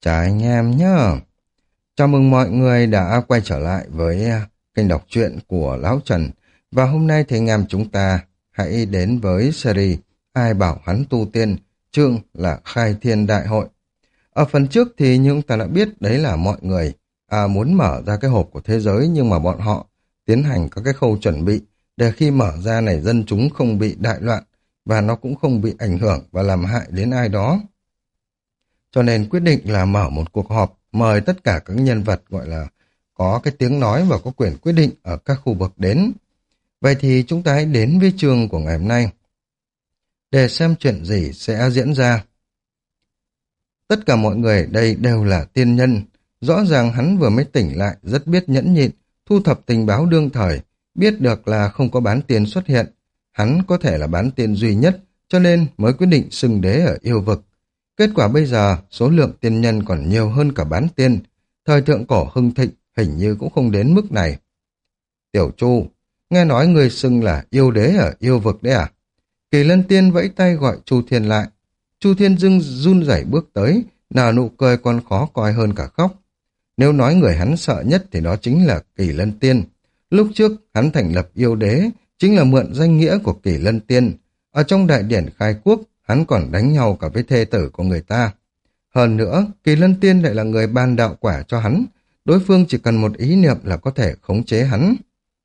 Chào anh em nhé. Chào mừng mọi người đã quay trở lại với kênh đọc truyện của Lão Trần. Và hôm nay thì anh em chúng ta hãy đến với series Ai bảo hắn tu tiên, chương là Khai Thiên Đại Hội. Ở phần trước thì chúng ta đã biết đấy là mọi người muốn mở ra cái hộp của thế giới, nhưng mà bọn họ tiến hành các cái khâu chuẩn bị để khi mở ra này dân chúng không bị đại loạn và nó cũng không bị ảnh hưởng và làm hại đến ai đó. Cho nên quyết định là mở một cuộc họp, mời tất cả các nhân vật gọi là có cái tiếng nói và có quyền quyết định ở các khu vực đến. Vậy thì chúng ta hãy đến với chương của ngày hôm nay để xem chuyện gì sẽ diễn ra. Tất cả mọi người ở đây đều là tiên nhân. Rõ ràng hắn vừa mới tỉnh lại, rất biết nhẫn nhịn, thu thập tình báo đương thời, biết được là không có bán tiên xuất hiện. Hắn có thể là bán tiên duy nhất, cho nên mới quyết định xưng đế ở yêu vực. Kết quả bây giờ, số lượng tiên nhân còn nhiều hơn cả bán tiên. Thời thượng cổ hưng thịnh, hình như cũng không đến mức này. Tiểu Chu, nghe nói người xưng là yêu đế ở yêu vực đấy à? Kỳ Lân Tiên vẫy tay gọi Chu Thiên lại. Chu Thiên run rẩy bước tới, nở nụ cười còn khó coi hơn cả khóc. Nếu nói người hắn sợ nhất thì đó chính là Kỳ Lân Tiên. Lúc trước, hắn thành lập yêu đế, chính là mượn danh nghĩa của Kỳ Lân Tiên. Ở trong đại điển khai quốc, hắn còn đánh nhau cả với thê tử của người ta. Hơn nữa, Kỳ Lân Tiên lại là người ban đạo quả cho hắn. Đối phương chỉ cần một ý niệm là có thể khống chế hắn.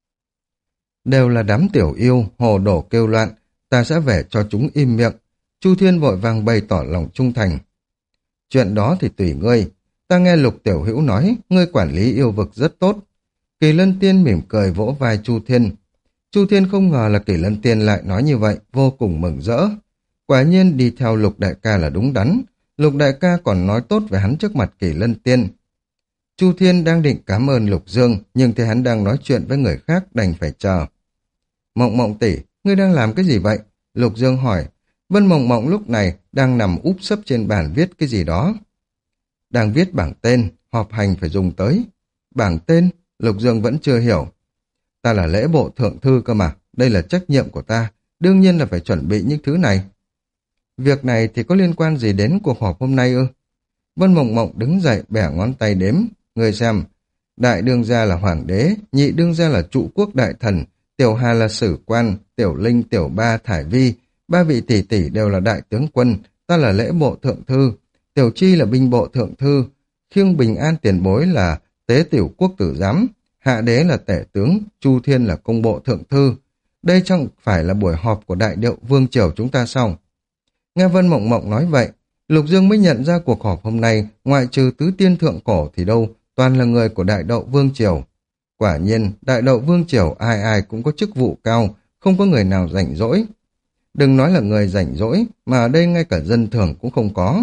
Đều là đám tiểu yêu, hồ đổ kêu loạn, ta sẽ về cho chúng im miệng. Chu Thiên vội vàng bày tỏ lòng trung thành. Chuyện đó thì tùy ngươi. Ta nghe Lục Tiểu Hữu nói, ngươi quản lý yêu vực rất tốt. Kỳ Lân Tiên mỉm cười vỗ vai Chu Thiên. Chu Thiên không ngờ là Kỳ Lân Tiên lại nói như vậy, vô cùng mừng rỡ. Quả nhiên đi theo Lục Đại ca là đúng đắn. Lục Đại ca còn nói tốt về hắn trước mặt Kỳ Lân Tiên. Chu Thiên đang định cảm ơn Lục Dương, nhưng thấy hắn đang nói chuyện với người khác đành phải chờ. Mộng Mộng tỷ, ngươi đang làm cái gì vậy? Lục Dương hỏi. Vân Mộng Mộng lúc này đang nằm úp sấp trên bàn viết cái gì đó. Đang viết bảng tên, họp hành phải dùng tới. Bảng tên? Lục Dương vẫn chưa hiểu. Ta là lễ bộ thượng thư cơ mà, đây là trách nhiệm của ta, đương nhiên là phải chuẩn bị những thứ này. Việc này thì có liên quan gì đến cuộc họp hôm nay ư? Vân Mộng Mộng đứng dậy bẻ ngón tay đếm. Người xem, đại đương gia là hoàng đế, nhị đương gia là trụ quốc đại thần, tiểu hà là sử quan, tiểu linh, tiểu ba, thải vi, ba vị tỷ tỷ đều là đại tướng quân, ta là lễ bộ thượng thư, tiểu chi là binh bộ thượng thư, khiêng bình an tiền bối là tế tiểu quốc tử giám, hạ đế là tể tướng, Chu Thiên là công bộ thượng thư. Đây chẳng phải là buổi họp của đại điệu vương triều chúng ta sao? Nghe Vân Mộng Mộng nói vậy, Lục Dương mới nhận ra cuộc họp hôm nay, ngoại trừ tứ tiên thượng cổ thì đâu, toàn là người của đại đậu vương triều. Quả nhiên, đại đậu vương triều ai ai cũng có chức vụ cao, không có người nào rảnh rỗi. Đừng nói là người rảnh rỗi, mà ở đây ngay cả dân thường cũng không có.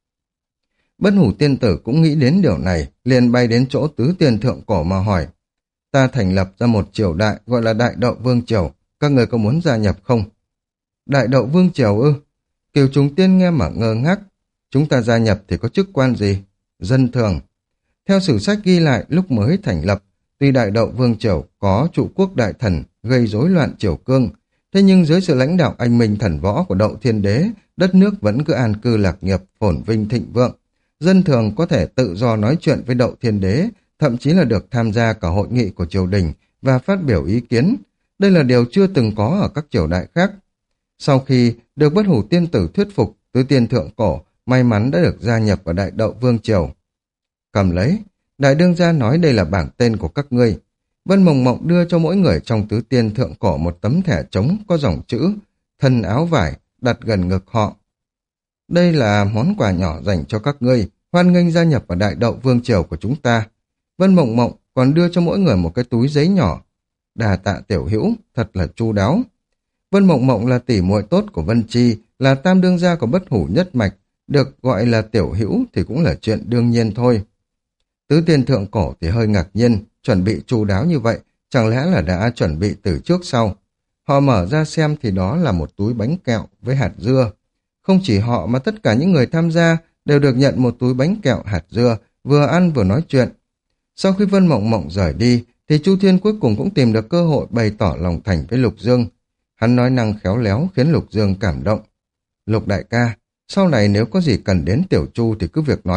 Bất Hủ tiên tử cũng nghĩ đến điều này, liền bay đến chỗ tứ tiên thượng cổ mà hỏi. Ta thành lập ra một triều đại gọi là đại đậu vương triều, các người có muốn gia nhập không? Đại đậu vương triều ư? Kiều Trùng Tiên nghe mà ngơ ngác. Chúng ta gia nhập thì có chức quan gì? Dân thường. Theo sử sách ghi lại lúc mới thành lập, tuy đại đậu vương triều có trụ quốc đại thần gây rối loạn triều cương, thế nhưng dưới sự lãnh đạo anh minh thần võ của Đậu Thiên Đế, đất nước vẫn cứ an cư lạc nghiệp, phồn vinh thịnh vượng. Dân thường có thể tự do nói chuyện với Đậu Thiên Đế, thậm chí là được tham gia cả hội nghị của triều đình và phát biểu ý kiến. Đây là điều chưa từng có ở các triều đại khác. Sau khi được Bất Hủ tiên tử thuyết phục, tứ tiên thượng cổ may mắn đã được gia nhập vào đại đậu vương triều. Cầm lấy, đại đương gia nói đây là bảng tên của các ngươi. Vân Mộng Mộng đưa cho mỗi người trong tứ tiên thượng cổ một tấm thẻ trống có dòng chữ thân áo vải đặt gần ngực họ. Đây là món quà nhỏ dành cho các ngươi, hoan nghênh gia nhập vào đại đậu vương triều của chúng ta. Vân Mộng Mộng còn đưa cho mỗi người một cái túi giấy nhỏ. Đà tạ tiểu hữu, thật là chu đáo. Vân Mộng Mộng là tỷ muội tốt của Vân Chi, là tam đương gia của Bất Hủ nhất mạch, được gọi là tiểu hữu thì cũng là chuyện đương nhiên thôi. Tứ tiên thượng cổ thì hơi ngạc nhiên, chuẩn bị chu đáo như vậy, chẳng lẽ là đã chuẩn bị từ trước sau. Họ mở ra xem thì đó là một túi bánh kẹo với hạt dưa. Không chỉ họ mà tất cả những người tham gia đều được nhận một túi bánh kẹo hạt dưa, vừa ăn vừa nói chuyện. Sau khi Vân Mộng Mộng rời đi, thì Chu Thiên cuối cùng cũng tìm được cơ hội bày tỏ lòng thành với Lục Dương. Hắn nói năng khéo léo khiến Lục Dương cảm động. Lục đại ca, sau này nếu có gì cần đến Tiểu Chu thì cứ việc nói,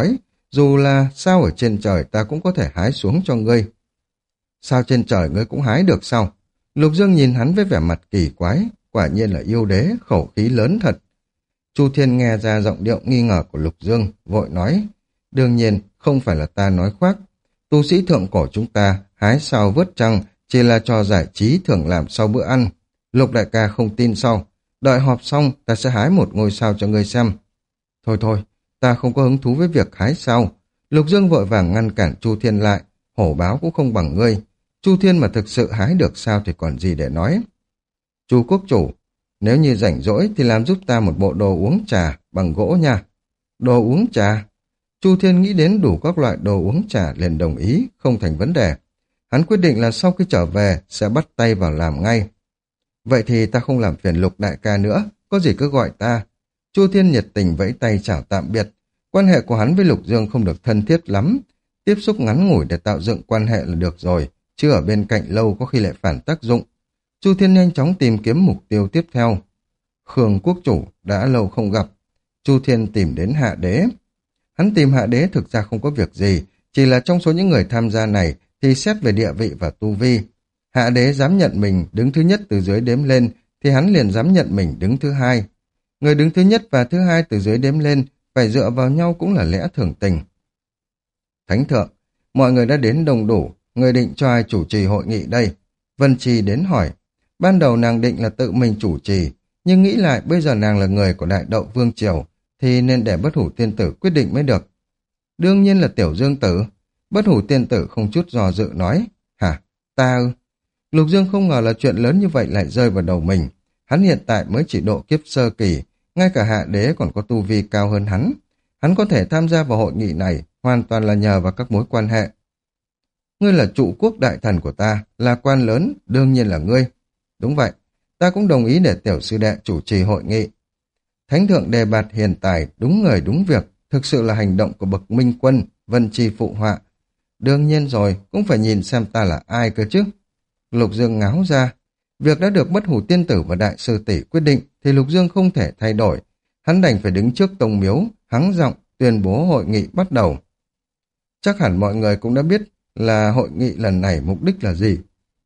Dù là sao ở trên trời ta cũng có thể hái xuống cho ngươi. Sao trên trời ngươi cũng hái được sao? Lục Dương nhìn hắn với vẻ mặt kỳ quái, quả nhiên là yêu đế, khẩu khí lớn thật. Chu Thiên nghe ra giọng điệu nghi ngờ của Lục Dương, vội nói, đương nhiên không phải là ta nói khoác. Tu sĩ thượng cổ chúng ta hái sao vớt trăng chỉ là trò giải trí thường làm sau bữa ăn. Lục đại ca không tin sau, đợi họp xong ta sẽ hái một ngôi sao cho ngươi xem. Thôi thôi, ta không có hứng thú với việc hái sao. Lục Dương vội vàng ngăn cản Chu Thiên lại, hổ báo cũng không bằng ngươi. Chu Thiên mà thực sự hái được sao thì còn gì để nói. Chu quốc chủ, nếu như rảnh rỗi thì làm giúp ta một bộ đồ uống trà bằng gỗ nha. Đồ uống trà? Chu Thiên nghĩ đến đủ các loại đồ uống trà liền đồng ý, không thành vấn đề. Hắn quyết định là sau khi trở về sẽ bắt tay vào làm ngay. Vậy thì ta không làm phiền Lục đại ca nữa, có gì cứ gọi ta. Chu Thiên nhiệt tình vẫy tay chào tạm biệt. Quan hệ của hắn với Lục Dương không được thân thiết lắm. Tiếp xúc ngắn ngủi để tạo dựng quan hệ là được rồi, chứ ở bên cạnh lâu có khi lại phản tác dụng. Chu Thiên nhanh chóng tìm kiếm mục tiêu tiếp theo. Khương quốc chủ đã lâu không gặp. Chu Thiên tìm đến Hạ Đế. Hắn tìm Hạ Đế thực ra không có việc gì, chỉ là trong số những người tham gia này thì xét về địa vị và tu vi. Hạ Đế dám nhận mình đứng thứ nhất từ dưới đếm lên, thì hắn liền dám nhận mình đứng thứ hai. Người đứng thứ nhất và thứ hai từ dưới đếm lên phải dựa vào nhau cũng là lẽ thường tình. Thánh thượng, mọi người đã đến đông đủ, người định cho ai chủ trì hội nghị đây? Vân Trì đến hỏi. Ban đầu nàng định là tự mình chủ trì, nhưng nghĩ lại bây giờ nàng là người của Đại Đậu Vương Triều, thì nên để Bất Hủ Tiên Tử quyết định mới được. Đương nhiên là Tiểu Dương Tử. Bất Hủ Tiên Tử không chút do dự nói. Hả? Ta ư? Lục Dương không ngờ là chuyện lớn như vậy lại rơi vào đầu mình. Hắn hiện tại mới chỉ độ kiếp sơ kỳ, ngay cả Hạ Đế còn có tu vi cao hơn hắn. Hắn có thể tham gia vào hội nghị này hoàn toàn là nhờ vào các mối quan hệ. Ngươi là trụ quốc đại thần của ta, là quan lớn, đương nhiên là ngươi. Đúng vậy, ta cũng đồng ý để tiểu sư đệ chủ trì hội nghị. Thánh thượng đề bạt hiền tài, đúng người đúng việc, thực sự là hành động của bậc minh quân, Vân Chi phụ họa. Đương nhiên rồi, cũng phải nhìn xem ta là ai cơ chứ. Lục Dương ngáo ra, việc đã được Bất Hủ Tiên Tử và Đại sư tỷ quyết định thì Lục Dương không thể thay đổi. Hắn đành phải đứng trước tông miếu, hắng giọng tuyên bố hội nghị bắt đầu. Chắc hẳn mọi người cũng đã biết là hội nghị lần này mục đích là gì.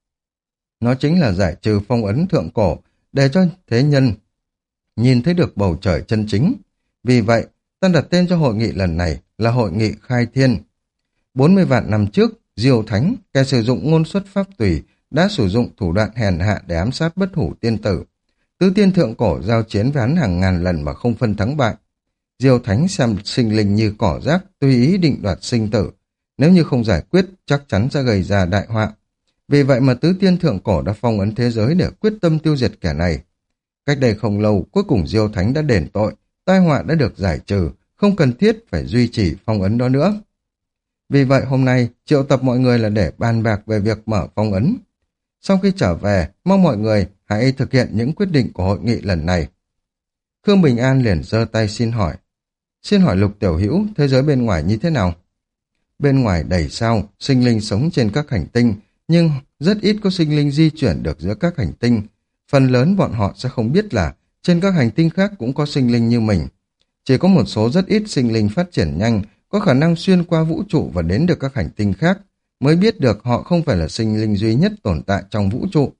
Nó chính là giải trừ phong ấn thượng cổ để cho thế nhân nhìn thấy được bầu trời chân chính. Vì vậy, ta đặt tên cho hội nghị lần này là Hội nghị Khai Thiên. 40 vạn năm trước, Diêu Thánh, kẻ sử dụng ngôn xuất pháp tùy, đã sử dụng thủ đoạn hèn hạ để ám sát Bất Hủ Tiên Tử. Tứ tiên thượng cổ giao chiến với hắn hàng ngàn lần mà không phân thắng bại. Diêu Thánh xem sinh linh như cỏ rác, tùy ý định đoạt sinh tử. Nếu như không giải quyết, chắc chắn sẽ gây ra đại họa. Vì vậy mà tứ tiên thượng cổ đã phong ấn thế giới để quyết tâm tiêu diệt kẻ này. Cách đây không lâu, cuối cùng Diêu Thánh đã đền tội, tai họa đã được giải trừ, không cần thiết phải duy trì phong ấn đó nữa. Vì vậy hôm nay, triệu tập mọi người là để bàn bạc về việc mở phong ấn. Sau khi trở về, mong mọi người hãy thực hiện những quyết định của hội nghị lần này. Khương Bình An liền giơ tay xin hỏi. Xin hỏi Lục tiểu hữu, thế giới bên ngoài như thế nào? Bên ngoài đầy sao, sinh linh sống trên các hành tinh, nhưng rất ít có sinh linh di chuyển được giữa các hành tinh. Phần lớn bọn họ sẽ không biết là trên các hành tinh khác cũng có sinh linh như mình. Chỉ có một số rất ít sinh linh phát triển nhanh, có khả năng xuyên qua vũ trụ và đến được các hành tinh khác, mới biết được họ không phải là sinh linh duy nhất tồn tại trong vũ trụ.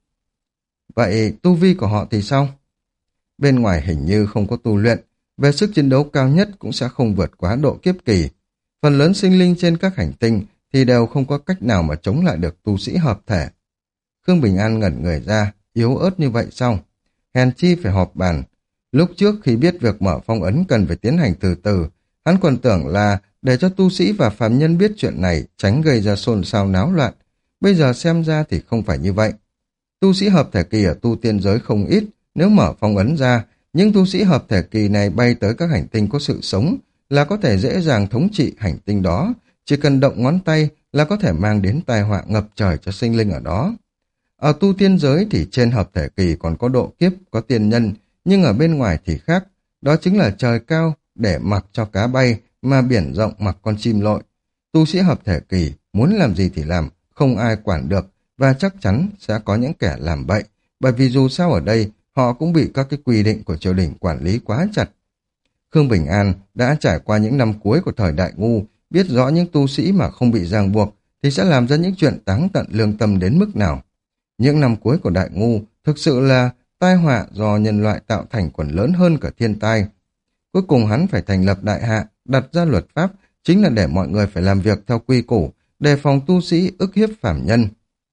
Vậy tu vi của họ thì sao? Bên ngoài hình như không có tu luyện, về sức chiến đấu cao nhất cũng sẽ không vượt quá độ kiếp kỳ. Phần lớn sinh linh trên các hành tinh thì đều không có cách nào mà chống lại được tu sĩ hợp thể. Khương Bình An ngẩn người ra, yếu ớt như vậy sao? Hèn chi phải họp bàn. Lúc trước khi biết việc mở phong ấn cần phải tiến hành từ từ, hắn còn tưởng là để cho tu sĩ và phàm nhân biết chuyện này, tránh gây ra xôn xao náo loạn. Bây giờ xem ra thì không phải như vậy. Tu sĩ hợp thể kỳ ở tu tiên giới không ít, nếu mở phong ấn ra, những tu sĩ hợp thể kỳ này bay tới các hành tinh có sự sống là có thể dễ dàng thống trị hành tinh đó, chỉ cần động ngón tay là có thể mang đến tai họa ngập trời cho sinh linh ở đó. Ở tu tiên giới thì trên hợp thể kỳ còn có độ kiếp, có tiên nhân, nhưng ở bên ngoài thì khác, đó chính là trời cao để mặc cho cá bay, mà biển rộng mặc con chim lội. Tu sĩ hợp thể kỳ muốn làm gì thì làm, không ai quản được, và chắc chắn sẽ có những kẻ làm bậy, bởi vì dù sao ở đây họ cũng bị các cái quy định của triều đình quản lý quá chặt. Khương Bình An đã trải qua những năm cuối của thời đại ngu, biết rõ những tu sĩ mà không bị ràng buộc thì sẽ làm ra những chuyện táng tận lương tâm đến mức nào. Những năm cuối của Đại Ngu thực sự là tai họa do nhân loại tạo thành còn lớn hơn cả thiên tai. Cuối cùng hắn phải thành lập đại hạ, đặt ra luật pháp, chính là để mọi người phải làm việc theo quy củ, đề phòng tu sĩ ức hiếp phàm nhân.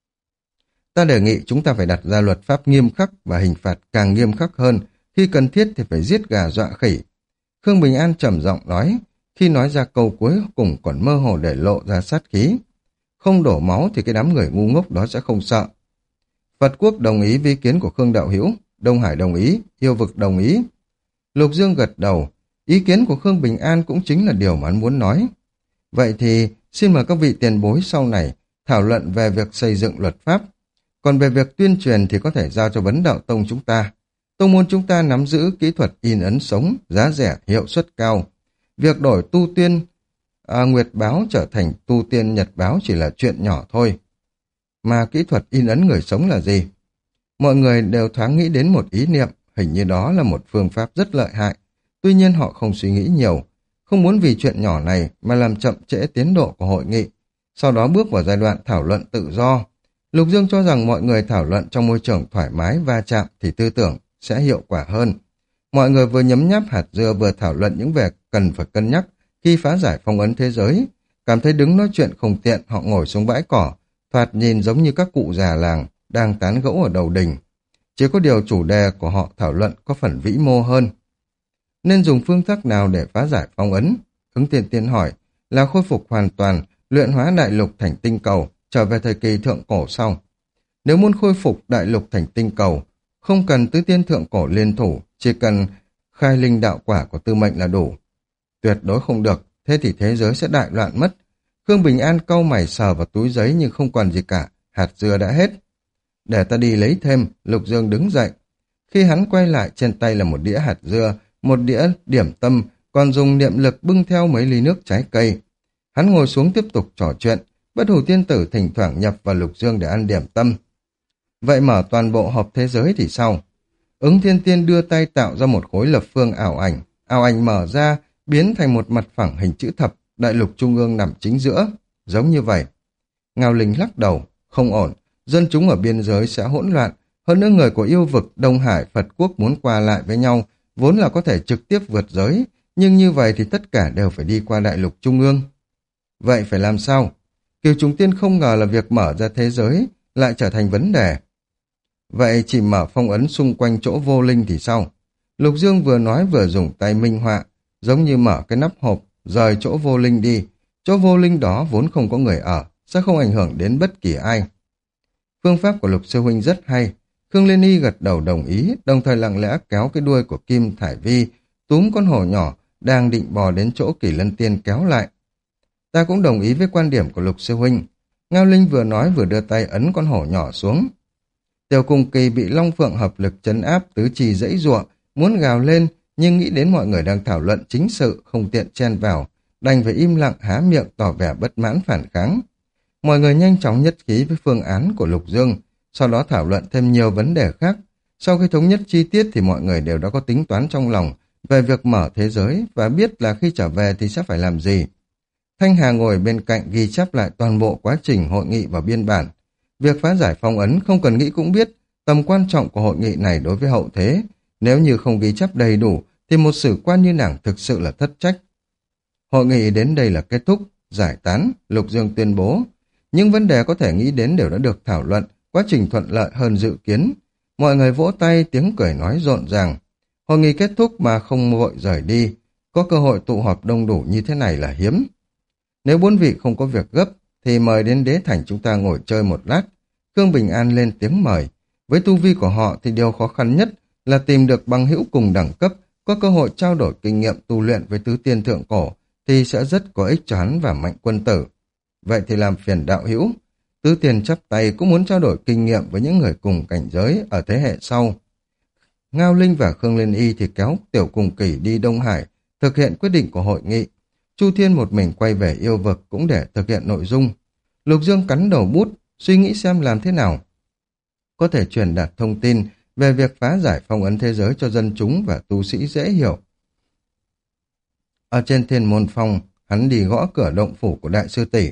Ta đề nghị chúng ta phải đặt ra luật pháp nghiêm khắc và hình phạt càng nghiêm khắc hơn, khi cần thiết thì phải giết gà dọa khỉ. Khương Bình An trầm giọng nói, khi nói ra câu cuối cùng còn mơ hồ để lộ ra sát khí. Không đổ máu thì cái đám người ngu ngốc đó sẽ không sợ. Phật Quốc đồng ý với ý kiến của Khương Đạo Hữu, Đông Hải đồng ý, Yêu Vực đồng ý. Lục Dương gật đầu, ý kiến của Khương Bình An cũng chính là điều mà hắn muốn nói. Vậy thì xin mời các vị tiền bối sau này thảo luận về việc xây dựng luật pháp. Còn về việc tuyên truyền thì có thể giao cho Vấn Đạo Tông chúng ta. Tông môn chúng ta nắm giữ kỹ thuật in ấn sống, giá rẻ, hiệu suất cao. Việc đổi tu tiên Nguyệt Báo trở thành tu tiên Nhật Báo chỉ là chuyện nhỏ thôi. Mà kỹ thuật in ấn người sống là gì? Mọi người đều thoáng nghĩ đến một ý niệm, hình như đó là một phương pháp rất lợi hại. Tuy nhiên họ không suy nghĩ nhiều, không muốn vì chuyện nhỏ này mà làm chậm trễ tiến độ của hội nghị. Sau đó bước vào giai đoạn thảo luận tự do. Lục Dương cho rằng mọi người thảo luận trong môi trường thoải mái va chạm thì tư tưởng sẽ hiệu quả hơn. Mọi người vừa nhấm nháp hạt dưa vừa thảo luận những việc cần phải cân nhắc khi phá giải phong ấn thế giới. Cảm thấy đứng nói chuyện không tiện, họ ngồi xuống bãi cỏ, thoạt nhìn giống như các cụ già làng đang tán gẫu ở đầu đình. Chỉ có điều chủ đề của họ thảo luận có phần vĩ mô hơn. Nên dùng phương thức nào để phá giải phong ấn? Ứng Tiên Tiên hỏi, là khôi phục hoàn toàn, luyện hóa đại lục thành tinh cầu, trở về thời kỳ thượng cổ sau. Nếu muốn khôi phục đại lục thành tinh cầu, không cần tứ tiên thượng cổ liên thủ, chỉ cần khai linh đạo quả của tư mệnh là đủ. Tuyệt đối không được, thế thì thế giới sẽ đại loạn mất. Khương Bình An cau mày sờ vào túi giấy nhưng không còn gì cả, hạt dưa đã hết. Để ta đi lấy thêm, Lục Dương đứng dậy. Khi hắn quay lại, trên tay là một đĩa hạt dưa, một đĩa điểm tâm, còn dùng niệm lực bưng theo mấy ly nước trái cây. Hắn ngồi xuống tiếp tục trò chuyện, Bất Hủ Tiên Tử thỉnh thoảng nhập vào Lục Dương để ăn điểm tâm. Vậy mở toàn bộ hộp thế giới thì sao? Ứng Thiên Tiên đưa tay tạo ra một khối lập phương ảo ảnh mở ra, biến thành một mặt phẳng hình chữ thập, đại lục trung ương nằm chính giữa, giống như vậy. Ngao Linh lắc đầu, không ổn, dân chúng ở biên giới sẽ hỗn loạn, hơn nữa người của yêu vực Đông Hải Phật Quốc muốn qua lại với nhau, vốn là có thể trực tiếp vượt giới, nhưng như vậy thì tất cả đều phải đi qua đại lục trung ương. Vậy phải làm sao? Kiều Trùng Tiên không ngờ là việc mở ra thế giới lại trở thành vấn đề. Vậy chỉ mở phong ấn xung quanh chỗ vô linh thì sao? Lục Dương vừa nói vừa dùng tay minh họa, giống như mở cái nắp hộp, rời chỗ vô linh đi. Chỗ vô linh đó vốn không có người ở, sẽ không ảnh hưởng đến bất kỳ ai. Phương pháp của Lục Sư Huynh rất hay. Khương Liên Y gật đầu đồng ý, đồng thời lặng lẽ kéo cái đuôi của Kim Thải Vi, túm con hổ nhỏ, đang định bò đến chỗ Kỷ Lân Tiên kéo lại. Ta cũng đồng ý với quan điểm của Lục Sư Huynh. Ngao Linh vừa nói vừa đưa tay ấn con hổ nhỏ xuống. Tiểu Cùng Kỳ bị Long Phượng hợp lực trấn áp, tứ chi giãy giụa, muốn gào lên, nhưng nghĩ đến mọi người đang thảo luận chính sự, không tiện chen vào, đành phải im lặng há miệng tỏ vẻ bất mãn phản kháng. Mọi người nhanh chóng nhất trí với phương án của Lục Dương, sau đó thảo luận thêm nhiều vấn đề khác. Sau khi thống nhất chi tiết thì mọi người đều đã có tính toán trong lòng về việc mở thế giới và biết là khi trở về thì sẽ phải làm gì. Thanh Hà ngồi bên cạnh ghi chép lại toàn bộ quá trình hội nghị và biên bản. Việc phá giải phong ấn không cần nghĩ cũng biết tầm quan trọng của hội nghị này đối với hậu thế. Nếu như không ghi chép đầy đủ thì một sử quan như nàng thực sự là thất trách. Hội nghị đến đây là kết thúc, giải tán, Lục Dương tuyên bố. Những vấn đề có thể nghĩ đến đều đã được thảo luận, quá trình thuận lợi hơn dự kiến. Mọi người vỗ tay, tiếng cười nói rộn ràng. Hội nghị kết thúc mà không vội rời đi, có cơ hội tụ họp đông đủ như thế này là hiếm. Nếu bốn vị không có việc gấp, thì mời đến Đế Thành chúng ta ngồi chơi một lát. Khương Bình An lên tiếng mời. Với tu vi của họ thì điều khó khăn nhất là tìm được bằng hữu cùng đẳng cấp, có cơ hội trao đổi kinh nghiệm tu luyện với tứ tiên thượng cổ, thì sẽ rất có ích cho hắn và Mạnh Quân Tử. Vậy thì làm phiền đạo hữu. Tứ tiên chắp tay cũng muốn trao đổi kinh nghiệm với những người cùng cảnh giới ở thế hệ sau. Ngao Linh và Khương Liên Y thì kéo Tiểu Cùng Kỳ đi Đông Hải, thực hiện quyết định của hội nghị. Chu Thiên một mình quay về yêu vực cũng để thực hiện nội dung. Lục Dương cắn đầu bút, suy nghĩ xem làm thế nào có thể truyền đạt thông tin về việc phá giải phong ấn thế giới cho dân chúng và tu sĩ dễ hiểu. Ở trên Thiên Môn Phong, hắn đi gõ cửa động phủ của đại sư tỷ.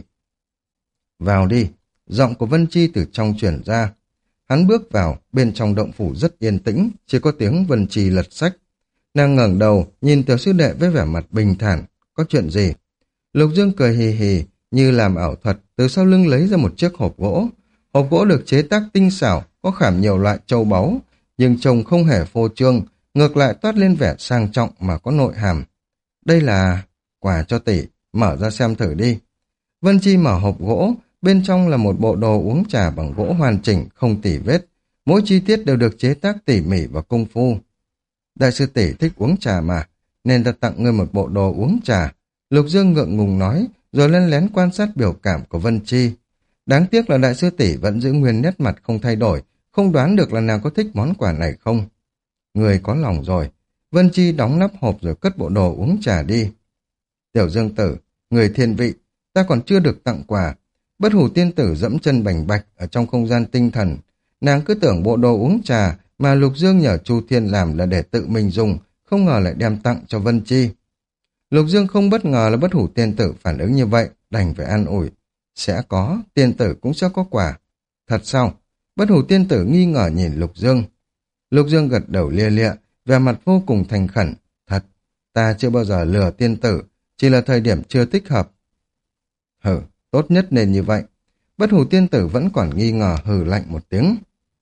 Vào đi, giọng của Vân Chi từ trong truyền ra. Hắn bước vào, bên trong động phủ rất yên tĩnh, chỉ có tiếng Vân Chi lật sách. Nàng ngẩng đầu, nhìn tiểu sư đệ với vẻ mặt bình thản. Có chuyện gì? Lục Dương cười hì hì, như làm ảo thuật, từ sau lưng lấy ra một chiếc hộp gỗ. Hộp gỗ được chế tác tinh xảo, có khảm nhiều loại châu báu, nhưng trông không hề phô trương, ngược lại toát lên vẻ sang trọng mà có nội hàm. Đây là quà cho tỷ, mở ra xem thử đi. Vân Chi mở hộp gỗ, bên trong là một bộ đồ uống trà bằng gỗ hoàn chỉnh, không tỉ vết. Mỗi chi tiết đều được chế tác tỉ mỉ và công phu. Đại sư tỷ thích uống trà mà, nên ta tặng ngươi một bộ đồ uống trà. Lục Dương ngượng ngùng nói, rồi lén lén quan sát biểu cảm của Vân Chi. Đáng tiếc là đại sư tỷ vẫn giữ nguyên nét mặt không thay đổi, không đoán được là nàng có thích món quà này không. Người có lòng rồi. Vân Chi đóng nắp hộp rồi cất bộ đồ uống trà đi. Tiểu Dương tử, người thiên vị, ta còn chưa được tặng quà. Bất Hủ tiên tử dẫm chân bành bạch ở trong không gian tinh thần. Nàng cứ tưởng bộ đồ uống trà mà Lục Dương nhờ Chu Thiên làm là để tự mình dùng, không ngờ lại đem tặng cho Vân Chi. Lục Dương không bất ngờ là Bất Hủ tiên tử phản ứng như vậy, đành phải an ủi. Sẽ có, tiên tử cũng sẽ có quà. Thật sao? Bất Hủ tiên tử nghi ngờ nhìn Lục Dương. Lục Dương gật đầu lia lịa, vẻ mặt vô cùng thành khẩn. Thật, ta chưa bao giờ lừa tiên tử, chỉ là thời điểm chưa thích hợp. Hừ, tốt nhất nên như vậy. Bất Hủ tiên tử vẫn còn nghi ngờ, hừ lạnh một tiếng.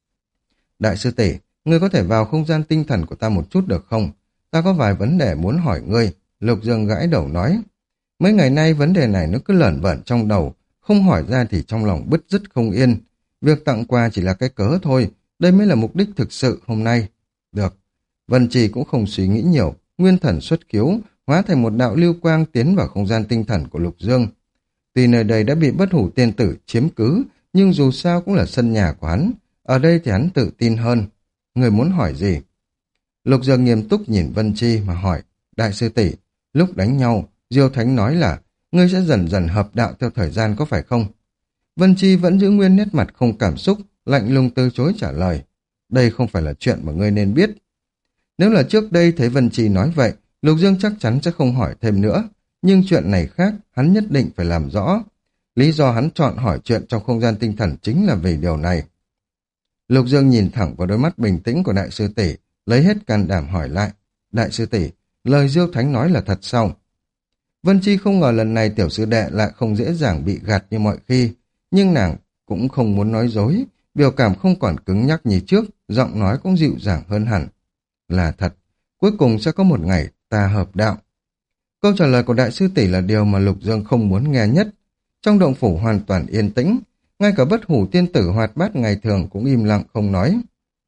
Đại sư tỷ, ngươi có thể vào không gian tinh thần của ta một chút được không? Ta có vài vấn đề muốn hỏi ngươi. Lục Dương gãi đầu nói. Mấy ngày nay vấn đề này nó cứ lởn vởn trong đầu, không hỏi ra thì trong lòng bứt rứt không yên. Việc tặng quà chỉ là cái cớ thôi, đây mới là mục đích thực sự hôm nay. Được. Vân Trì cũng không suy nghĩ nhiều, nguyên thần xuất khiếu, hóa thành một đạo lưu quang tiến vào không gian tinh thần của Lục Dương. Tuy nơi đây đã bị Bất Hủ tiên tử chiếm cứ, nhưng dù sao cũng là sân nhà của hắn. Ở đây thì hắn tự tin hơn. Người muốn hỏi gì? Lục Dương nghiêm túc nhìn Vân Chi mà hỏi. Đại sư tỷ, lúc đánh nhau, Diêu Thánh nói là ngươi sẽ dần dần hợp đạo theo thời gian có phải không? Vân Chi vẫn giữ nguyên nét mặt không cảm xúc, lạnh lùng từ chối trả lời. Đây không phải là chuyện mà ngươi nên biết. Nếu là trước đây thấy Vân Chi nói vậy, Lục Dương chắc chắn sẽ không hỏi thêm nữa. Nhưng chuyện này khác, hắn nhất định phải làm rõ. Lý do hắn chọn hỏi chuyện trong không gian tinh thần chính là vì điều này. Lục Dương nhìn thẳng vào đôi mắt bình tĩnh của đại sư tỷ, lấy hết can đảm hỏi lại. Đại sư tỷ, lời Diêu Thánh nói là thật sao? Vân Chi không ngờ lần này tiểu sư đệ lại không dễ dàng bị gạt như mọi khi, nhưng nàng cũng không muốn nói dối, biểu cảm không còn cứng nhắc như trước, giọng nói cũng dịu dàng hơn hẳn. Là thật, cuối cùng sẽ có một ngày ta hợp đạo. Câu trả lời của đại sư tỷ là điều mà Lục Dương không muốn nghe nhất. Trong động phủ hoàn toàn yên tĩnh, ngay cả Bất Hủ tiên tử hoạt bát ngày thường cũng im lặng không nói.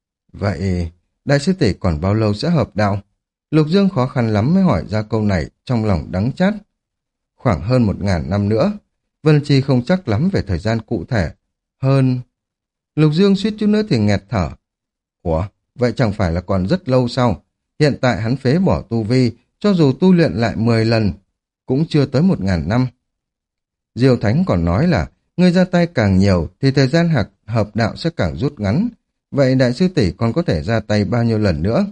Vậy, đại sư tỷ còn bao lâu sẽ hợp đạo? Lục Dương khó khăn lắm mới hỏi ra câu này, trong lòng đắng chát. Khoảng hơn 1000 năm nữa. Vân Chi không chắc lắm về thời gian cụ thể. Hơn... Lục Dương suýt chút nữa thì nghẹt thở. Ủa, vậy chẳng phải là còn rất lâu sau? Hiện tại hắn phế bỏ tu vi, cho dù tu luyện lại 10 lần, cũng chưa tới 1000 năm. Diêu Thánh còn nói là, người ra tay càng nhiều thì thời gian hợp đạo sẽ càng rút ngắn. Vậy đại sư tỷ còn có thể ra tay bao nhiêu lần nữa?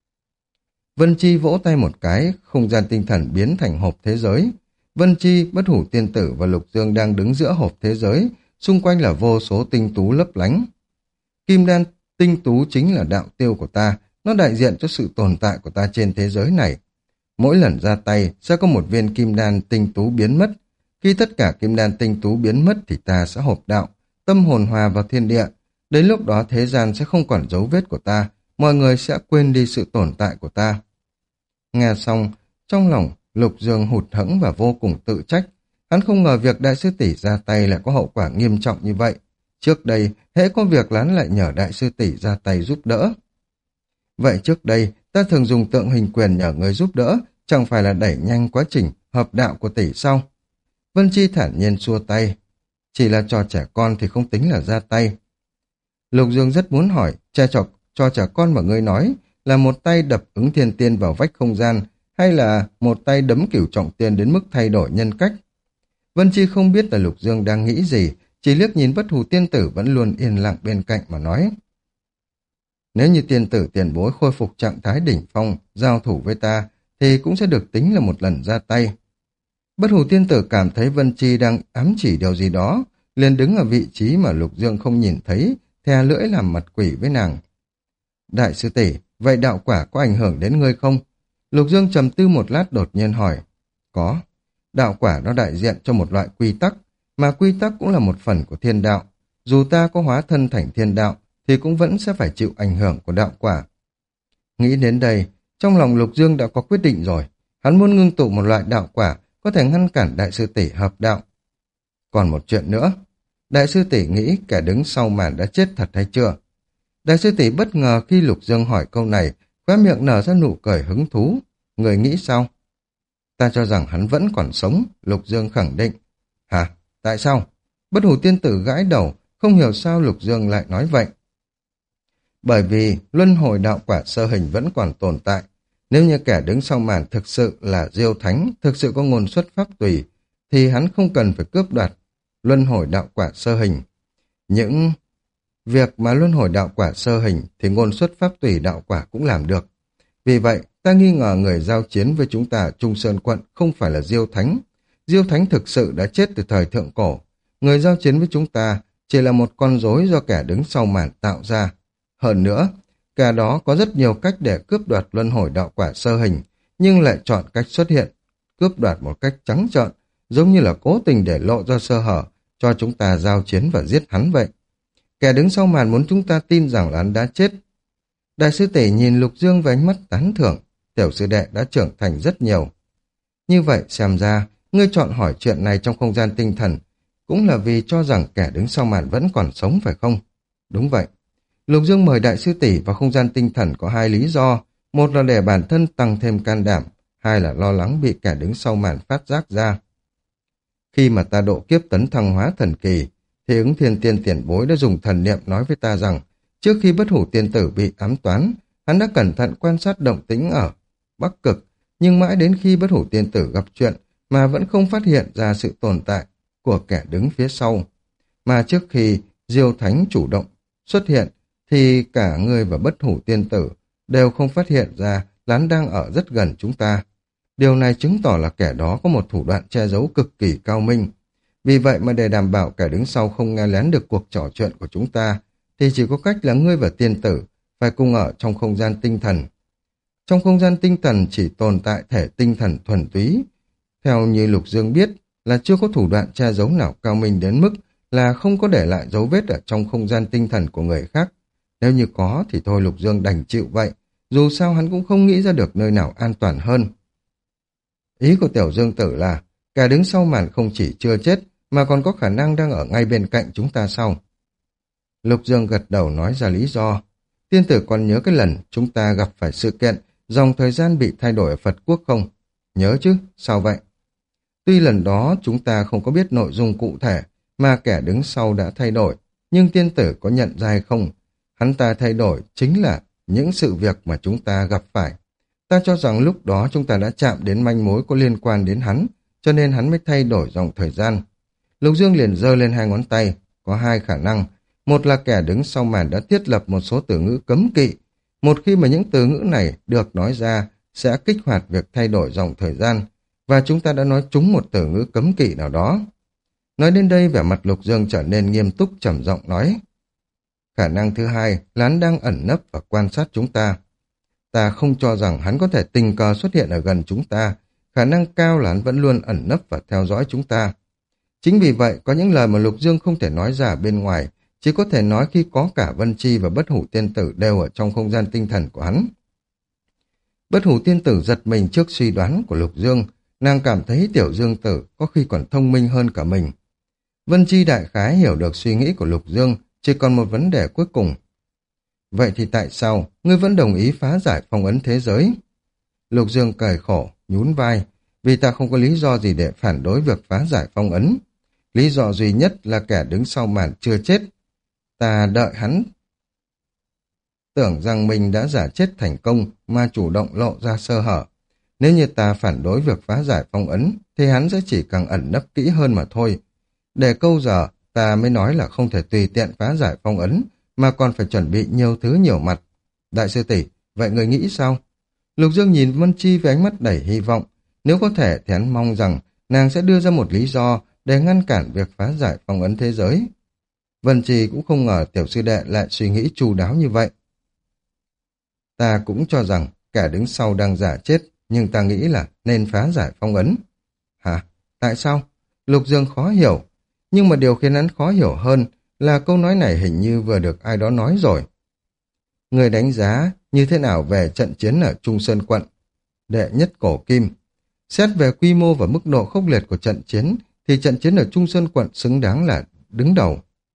Vân Chi vỗ tay một cái, không gian tinh thần biến thành hộp thế giới. Vân Chi, Bất Hủ tiên tử và Lục Dương đang đứng giữa hộp thế giới, xung quanh là vô số tinh tú lấp lánh. Kim đan tinh tú chính là đạo tiêu của ta, nó đại diện cho sự tồn tại của ta trên thế giới này. Mỗi lần ra tay sẽ có một viên kim đan tinh tú biến mất. Khi tất cả kim đan tinh tú biến mất thì ta sẽ hợp đạo, tâm hồn hòa vào thiên địa. Đến lúc đó thế gian sẽ không còn dấu vết của ta, mọi người sẽ quên đi sự tồn tại của ta. Nghe xong, trong lòng Lục Dương hụt hẫng và vô cùng tự trách. Hắn không ngờ việc đại sư tỷ ra tay lại có hậu quả nghiêm trọng như vậy. Trước đây, hễ có việc hắn lại nhờ đại sư tỷ ra tay giúp đỡ. Vậy trước đây, ta thường dùng tượng hình quyền nhờ người giúp đỡ, chẳng phải là đẩy nhanh quá trình hợp đạo của tỷ sao? Vân Chi thản nhiên xua tay. Chỉ là trò trẻ con thì không tính là ra tay. Lục Dương rất muốn hỏi, cho trẻ con mà ngươi nói là một tay đập ứng thiên tiên vào vách không gian, hay là một tay đấm Cửu Trọng Tiên đến mức thay đổi nhân cách. Vân Chi không biết là Lục Dương đang nghĩ gì, chỉ liếc nhìn Bất Hủ tiên tử vẫn luôn yên lặng bên cạnh mà nói. Nếu như tiên tử tiền bối khôi phục trạng thái đỉnh phong, giao thủ với ta, thì cũng sẽ được tính là một lần ra tay. Bất hủ tiên tử cảm thấy Vân Chi đang ám chỉ điều gì đó, liền đứng ở vị trí mà Lục Dương không nhìn thấy, thè lưỡi làm mặt quỷ với nàng. Đại sư tỷ, vậy đạo quả có ảnh hưởng đến ngươi không? Lục Dương trầm tư một lát đột nhiên hỏi. Có. Đạo quả nó đại diện cho một loại quy tắc, mà quy tắc cũng là một phần của thiên đạo. Dù ta có hóa thân thành thiên đạo, thì cũng vẫn sẽ phải chịu ảnh hưởng của đạo quả. Nghĩ đến đây, trong lòng Lục Dương đã có quyết định rồi. Hắn muốn ngưng tụ một loại đạo quả có thể ngăn cản đại sư tỷ hợp đạo. Còn một chuyện nữa, đại sư tỷ nghĩ kẻ đứng sau màn đã chết thật hay chưa? Đại sư tỷ bất ngờ khi Lục Dương hỏi câu này, khóe miệng nở ra nụ cười hứng thú. Người nghĩ sao? Ta cho rằng hắn vẫn còn sống, Lục Dương khẳng định. Hả? Tại sao? Bất hủ tiên tử gãi đầu, không hiểu sao Lục Dương lại nói vậy. Bởi vì luân hồi đạo quả sơ hình vẫn còn tồn tại. Nếu như kẻ đứng sau màn thực sự là Diêu Thánh, thực sự có nguồn xuất pháp tùy, thì hắn không cần phải cướp đoạt luân hồi đạo quả sơ hình. Những việc mà luân hồi đạo quả sơ hình thì ngôn xuất pháp tùy đạo quả cũng làm được. Vì vậy, ta nghi ngờ người giao chiến với chúng ta ở Trung Sơn quận không phải là Diêu Thánh. Diêu Thánh thực sự đã chết từ thời thượng cổ. Người giao chiến với chúng ta chỉ là một con rối do kẻ đứng sau màn tạo ra. Hơn nữa, kẻ đó có rất nhiều cách để cướp đoạt luân hồi đạo quả sơ hình, nhưng lại chọn cách xuất hiện, cướp đoạt một cách trắng trợn, giống như là cố tình để lộ ra sơ hở, cho chúng ta giao chiến và giết hắn vậy. Kẻ đứng sau màn muốn chúng ta tin rằng là hắn đã chết. Đại sư tỷ nhìn Lục Dương với ánh mắt tán thưởng, tiểu sư đệ đã trưởng thành rất nhiều. Như vậy xem ra, ngươi chọn hỏi chuyện này trong không gian tinh thần, cũng là vì cho rằng kẻ đứng sau màn vẫn còn sống phải không? Đúng vậy. Lục Dương mời đại sư tỷ vào không gian tinh thần có hai lý do, một là để bản thân tăng thêm can đảm, hai là lo lắng bị kẻ đứng sau màn phát giác ra. Khi mà ta độ kiếp tấn thăng hóa thần kỳ, thì ứng thiên tiên tiền bối đã dùng thần niệm nói với ta rằng, trước khi bất hủ tiên tử bị ám toán, hắn đã cẩn thận quan sát động tĩnh ở Bắc Cực, nhưng mãi đến khi bất hủ tiên tử gặp chuyện mà vẫn không phát hiện ra sự tồn tại của kẻ đứng phía sau. Mà trước khi Diêu Thánh chủ động xuất hiện, thì cả ngươi và bất hủ tiên tử đều không phát hiện ra hắn đang ở rất gần chúng ta. Điều này chứng tỏ là kẻ đó có một thủ đoạn che giấu cực kỳ cao minh. Vì vậy mà để đảm bảo kẻ đứng sau không nghe lén được cuộc trò chuyện của chúng ta, thì chỉ có cách là ngươi và tiên tử phải cùng ở trong không gian tinh thần. Trong không gian tinh thần chỉ tồn tại thể tinh thần thuần túy. Theo như Lục Dương biết là chưa có thủ đoạn che giấu nào cao minh đến mức là không có để lại dấu vết ở trong không gian tinh thần của người khác. Nếu như có thì thôi Lục Dương đành chịu vậy, dù sao hắn cũng không nghĩ ra được nơi nào an toàn hơn. Ý của Tiểu Dương Tử là kẻ đứng sau màn không chỉ chưa chết mà còn có khả năng đang ở ngay bên cạnh chúng ta sau. Lục Dương gật đầu nói ra lý do. Tiên tử còn nhớ cái lần chúng ta gặp phải sự kiện dòng thời gian bị thay đổi ở Phật Quốc không? Nhớ chứ, sao vậy? Tuy lần đó chúng ta không có biết nội dung cụ thể mà kẻ đứng sau đã thay đổi, nhưng tiên tử có nhận ra hay không? Hắn ta thay đổi chính là những sự việc mà chúng ta gặp phải. Ta cho rằng lúc đó chúng ta đã chạm đến manh mối có liên quan đến hắn, cho nên hắn mới thay đổi dòng thời gian. Lục Dương liền giơ lên hai ngón tay, có hai khả năng. Một là kẻ đứng sau màn đã thiết lập một số từ ngữ cấm kỵ. Một khi mà những từ ngữ này được nói ra, sẽ kích hoạt việc thay đổi dòng thời gian, và chúng ta đã nói trúng một từ ngữ cấm kỵ nào đó. Nói đến đây, vẻ mặt Lục Dương trở nên nghiêm túc trầm giọng nói. Khả năng thứ hai là hắn đang ẩn nấp và quan sát chúng ta. Ta không cho rằng hắn có thể tình cờ xuất hiện ở gần chúng ta, khả năng cao là hắn vẫn luôn ẩn nấp và theo dõi chúng ta. Chính vì vậy, có những lời mà Lục Dương không thể nói ra bên ngoài, chỉ có thể nói khi có cả Vân Chi và Bất Hủ Tiên Tử đều ở trong không gian tinh thần của hắn. Bất Hủ Tiên Tử giật mình trước suy đoán của Lục Dương, nàng cảm thấy Tiểu Dương Tử có khi còn thông minh hơn cả mình. Vân Chi đại khái hiểu được suy nghĩ của Lục Dương, chỉ còn một vấn đề cuối cùng. Vậy thì tại sao ngươi vẫn đồng ý phá giải phong ấn thế giới? Lục Dương cười khổ, nhún vai, vì ta không có lý do gì để phản đối việc phá giải phong ấn. Lý do duy nhất là kẻ đứng sau màn chưa chết. Ta đợi hắn tưởng rằng mình đã giả chết thành công mà chủ động lộ ra sơ hở. Nếu như ta phản đối việc phá giải phong ấn, thì hắn sẽ chỉ càng ẩn nấp kỹ hơn mà thôi. Để câu giờ, ta mới nói là không thể tùy tiện phá giải phong ấn, mà còn phải chuẩn bị nhiều thứ nhiều mặt. Đại sư tỷ, vậy người nghĩ sao? Lục Dương nhìn Vân Chi với ánh mắt đầy hy vọng. Nếu có thể thì hắn mong rằng nàng sẽ đưa ra một lý do để ngăn cản việc phá giải phong ấn thế giới. Vân Trì cũng không ngờ tiểu sư đệ lại suy nghĩ chu đáo như vậy. Ta cũng cho rằng kẻ đứng sau đang giả chết, nhưng ta nghĩ là nên phá giải phong ấn. Hả? Tại sao? Lục Dương khó hiểu. Nhưng mà điều khiến hắn khó hiểu hơn là câu nói này hình như vừa được ai đó nói rồi. Người đánh giá như thế nào về trận chiến ở Trung Sơn quận? Đệ nhất cổ kim. Xét về quy mô và mức độ khốc liệt của trận chiến, thì trận chiến ở Trung Sơn quận xứng đáng là đứng đầu.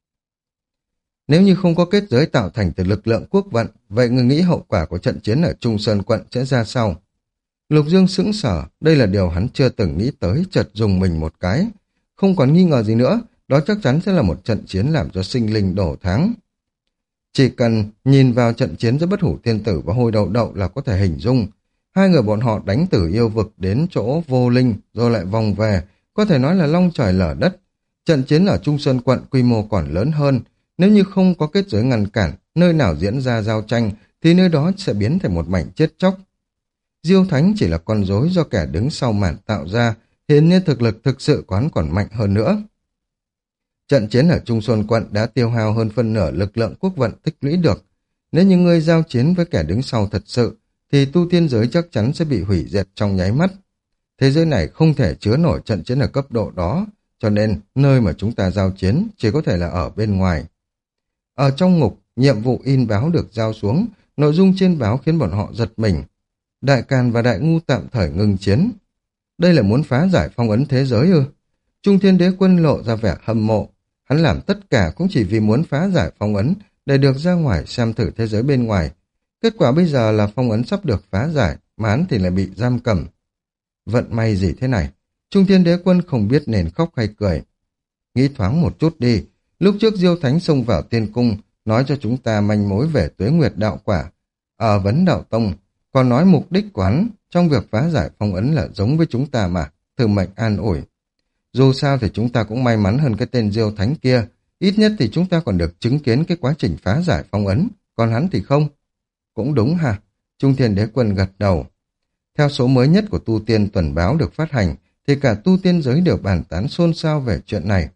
Nếu như không có kết giới tạo thành từ lực lượng quốc vận, vậy người nghĩ hậu quả của trận chiến ở Trung Sơn quận sẽ ra sao? Lục Dương sững sờ, đây là điều hắn chưa từng nghĩ tới, chợt dùng mình một cái. Không còn nghi ngờ gì nữa, đó chắc chắn sẽ là một trận chiến làm cho sinh linh đổ tháng. Chỉ cần nhìn vào trận chiến giữa Bất Hủ Thiên Tử và Hôi Đậu Đậu là có thể hình dung. Hai người bọn họ đánh từ yêu vực đến chỗ vô linh, rồi lại vòng về, có thể nói là long trời lở đất. Trận chiến ở Trung Sơn quận quy mô còn lớn hơn, nếu như không có kết giới ngăn cản, nơi nào diễn ra giao tranh, thì nơi đó sẽ biến thành một mảnh chết chóc. Diêu Thánh chỉ là con rối do kẻ đứng sau màn tạo ra, hiện nhiên thực lực thực sự của hắn còn mạnh hơn nữa. Trận chiến ở Trung Xuân quận đã tiêu hao hơn phân nửa lực lượng quốc vận tích lũy được. Nếu như ngươi giao chiến với kẻ đứng sau thật sự, thì tu tiên giới chắc chắn sẽ bị hủy diệt trong nháy mắt. Thế giới này không thể chứa nổi trận chiến ở cấp độ đó, cho nên nơi mà chúng ta giao chiến chỉ có thể là ở bên ngoài. Ở trong ngục, nhiệm vụ in báo được giao xuống, nội dung trên báo khiến bọn họ giật mình. Đại Càn và Đại Ngu tạm thời ngừng chiến. Đây là muốn phá giải phong ấn thế giới ư? Trung Thiên Đế Quân lộ ra vẻ hâm mộ. Hắn làm tất cả cũng chỉ vì muốn phá giải phong ấn để được ra ngoài xem thử thế giới bên ngoài. Kết quả bây giờ là phong ấn sắp được phá giải, mà hắn thì lại bị giam cầm. Vận may gì thế này? Trung Thiên Đế Quân không biết nên khóc hay cười. Nghĩ thoáng một chút đi. Lúc trước Diêu Thánh xông vào tiên cung, nói cho chúng ta manh mối về Tuế Nguyệt đạo quả. Ở Vấn Đạo Tông, còn nói mục đích của hắn trong việc phá giải phong ấn là giống với chúng ta mà, Thư Mệnh an ủi. Dù sao thì chúng ta cũng may mắn hơn cái tên Diêu Thánh kia, ít nhất thì chúng ta còn được chứng kiến cái quá trình phá giải phong ấn, còn hắn thì không. Cũng đúng ha, Trung Thiên Đế Quân gật đầu. Theo số mới nhất của Tu Tiên Tuần Báo được phát hành, thì cả tu tiên giới đều bàn tán xôn xao về chuyện này.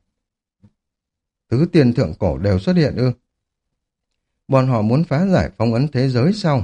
Tứ tiên thượng cổ đều xuất hiện ư? Bọn họ muốn phá giải phong ấn thế giới sao?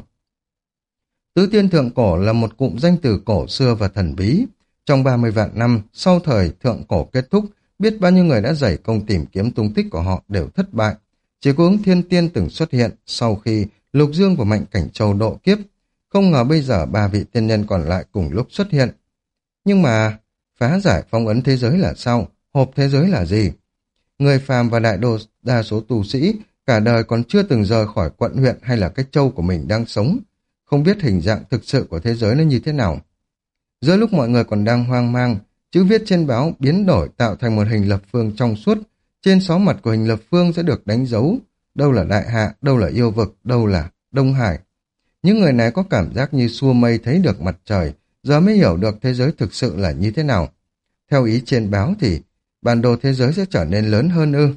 Tứ tiên thượng cổ là một cụm danh từ cổ xưa và thần bí. Trong 30 vạn năm, sau thời thượng cổ kết thúc, biết bao nhiêu người đã dày công tìm kiếm tung tích của họ đều thất bại. Chỉ có ứng thiên tiên từng xuất hiện sau khi Lục Dương và Mạnh Cảnh Châu độ kiếp. Không ngờ bây giờ ba vị tiên nhân còn lại cùng lúc xuất hiện. Nhưng mà, phá giải phong ấn thế giới là sao? Hộp thế giới là gì? Người phàm và đa số tu sĩ cả đời còn chưa từng rời khỏi quận huyện hay là cái châu của mình đang sống. Không biết hình dạng thực sự của thế giới nó như thế nào. Giữa lúc mọi người còn đang hoang mang, chữ viết trên báo biến đổi tạo thành một hình lập phương trong suốt. Trên 6 mặt của hình lập phương sẽ được đánh dấu. Đâu là Đại Hạ, đâu là yêu vực, đâu là Đông Hải. Những người này có cảm giác như xua mây thấy được mặt trời, giờ mới hiểu được thế giới thực sự là như thế nào. Theo ý trên báo thì bản đồ thế giới sẽ trở nên lớn hơn ư?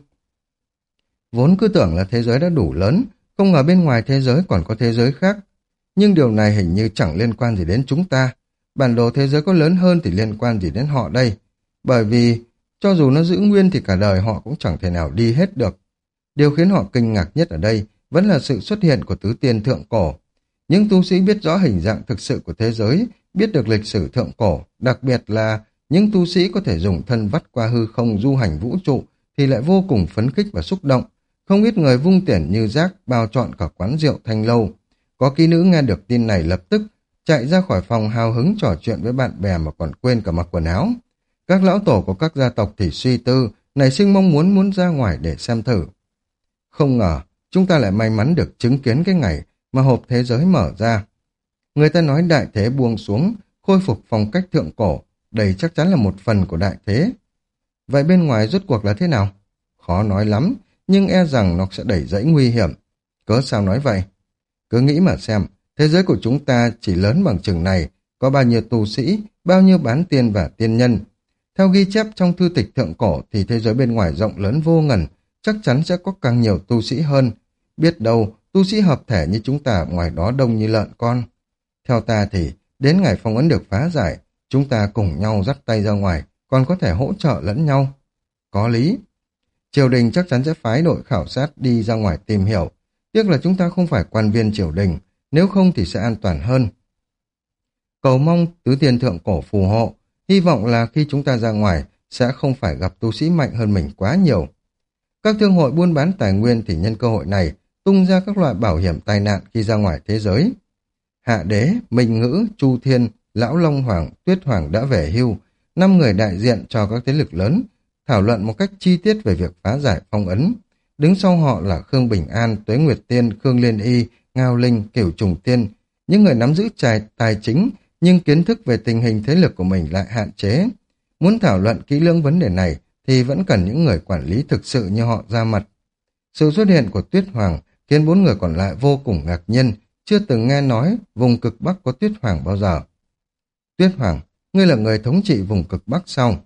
Vốn cứ tưởng là thế giới đã đủ lớn, không ngờ bên ngoài thế giới còn có thế giới khác. Nhưng điều này hình như chẳng liên quan gì đến chúng ta. Bản đồ thế giới có lớn hơn thì liên quan gì đến họ đây? Bởi vì, cho dù nó giữ nguyên thì cả đời họ cũng chẳng thể nào đi hết được. Điều khiến họ kinh ngạc nhất ở đây vẫn là sự xuất hiện của tứ tiên thượng cổ. Những tu sĩ biết rõ hình dạng thực sự của thế giới, biết được lịch sử thượng cổ, đặc biệt là những tu sĩ có thể dùng thân vắt qua hư không du hành vũ trụ thì lại vô cùng phấn khích và xúc động. Không ít người vung tiền như rác bao trọn cả quán rượu Thanh Lâu. Có kỹ nữ nghe được tin này lập tức chạy ra khỏi phòng hào hứng trò chuyện với bạn bè mà còn quên cả mặc quần áo. Các lão tổ của các gia tộc thì suy tư, nảy sinh mong muốn ra ngoài để xem thử. Không ngờ, chúng ta lại may mắn được chứng kiến cái ngày mà hộp thế giới mở ra. Người ta nói đại thế buông xuống, khôi phục phong cách thượng cổ, đây chắc chắn là một phần của đại thế. Vậy bên ngoài rốt cuộc là thế nào? Khó nói lắm, nhưng e rằng nó sẽ đẩy dẫy nguy hiểm. Cớ sao nói vậy? Cứ nghĩ mà xem, thế giới của chúng ta chỉ lớn bằng chừng này, có bao nhiêu tu sĩ, bao nhiêu bán tiên và tiên nhân. Theo ghi chép trong thư tịch thượng cổ thì thế giới bên ngoài rộng lớn vô ngần, chắc chắn sẽ có càng nhiều tu sĩ hơn. Biết đâu, tu sĩ hợp thể như chúng ta ngoài đó đông như lợn con. Theo ta thì, đến ngày phong ấn được phá giải, chúng ta cùng nhau dắt tay ra ngoài, còn có thể hỗ trợ lẫn nhau. Có lý. Triều đình chắc chắn sẽ phái đội khảo sát đi ra ngoài tìm hiểu. Tiếc là chúng ta không phải quan viên triều đình, nếu không thì sẽ an toàn hơn. Cầu mong tứ tiên thượng cổ phù hộ, hy vọng là khi chúng ta ra ngoài sẽ không phải gặp tu sĩ mạnh hơn mình quá nhiều. Các thương hội buôn bán tài nguyên thì nhân cơ hội này tung ra các loại bảo hiểm tai nạn khi ra ngoài thế giới. Hạ Đế, Minh Ngữ, Chu Thiên, Lão Long Hoàng, Tuyết Hoàng đã về hưu, 5 người đại diện cho các thế lực lớn, thảo luận một cách chi tiết về việc phá giải phong ấn. Đứng sau họ là Khương Bình An, Tuế Nguyệt Tiên, Khương Liên Y, Ngao Linh, Cửu Trùng Tiên, những người nắm giữ tài chính nhưng kiến thức về tình hình thế lực của mình lại hạn chế. Muốn thảo luận kỹ lưỡng vấn đề này thì vẫn cần những người quản lý thực sự như họ ra mặt. Sự xuất hiện của Tuyết Hoàng khiến 4 người còn lại vô cùng ngạc nhiên, chưa từng nghe nói vùng cực Bắc có Tuyết Hoàng bao giờ. Tuyết Hoàng, ngươi là người thống trị vùng cực Bắc sao?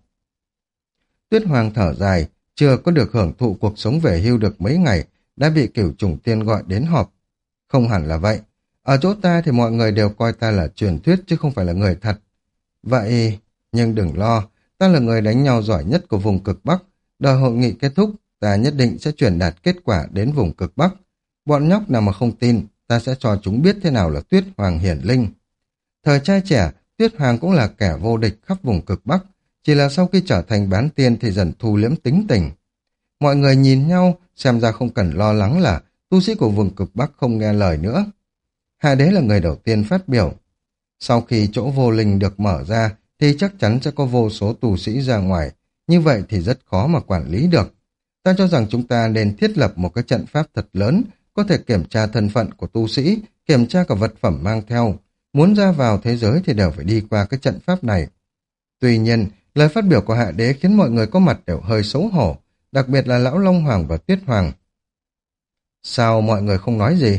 Tuyết Hoàng thở dài, chưa có được hưởng thụ cuộc sống về hưu được mấy ngày, đã bị Cửu Trùng Tiên gọi đến họp. Không hẳn là vậy. Ở chỗ ta thì mọi người đều coi ta là truyền thuyết chứ không phải là người thật. Vậy, nhưng đừng lo, ta là người đánh nhau giỏi nhất của vùng cực Bắc. Đợi hội nghị kết thúc, ta nhất định sẽ truyền đạt kết quả đến vùng cực Bắc. Bọn nhóc nào mà không tin, ta sẽ cho chúng biết thế nào là Tuyết Hoàng hiển linh. Thời trai trẻ, Tuyết Hoàng cũng là kẻ vô địch khắp vùng cực Bắc, chỉ là sau khi trở thành bán tiên thì dần thu liễm tính tình. Mọi người nhìn nhau, xem ra không cần lo lắng là tu sĩ của vùng cực Bắc không nghe lời nữa. Hạ Đế là người đầu tiên phát biểu. Sau khi chỗ vô linh được mở ra thì chắc chắn sẽ có vô số tu sĩ ra ngoài, như vậy thì rất khó mà quản lý được. Ta cho rằng chúng ta nên thiết lập một cái trận pháp thật lớn, có thể kiểm tra thân phận của tu sĩ, kiểm tra cả vật phẩm mang theo. Muốn ra vào thế giới thì đều phải đi qua cái trận pháp này. Tuy nhiên, lời phát biểu của Hạ Đế khiến mọi người có mặt đều hơi xấu hổ, đặc biệt là Lão Long Hoàng và Tuyết Hoàng. Sao mọi người không nói gì?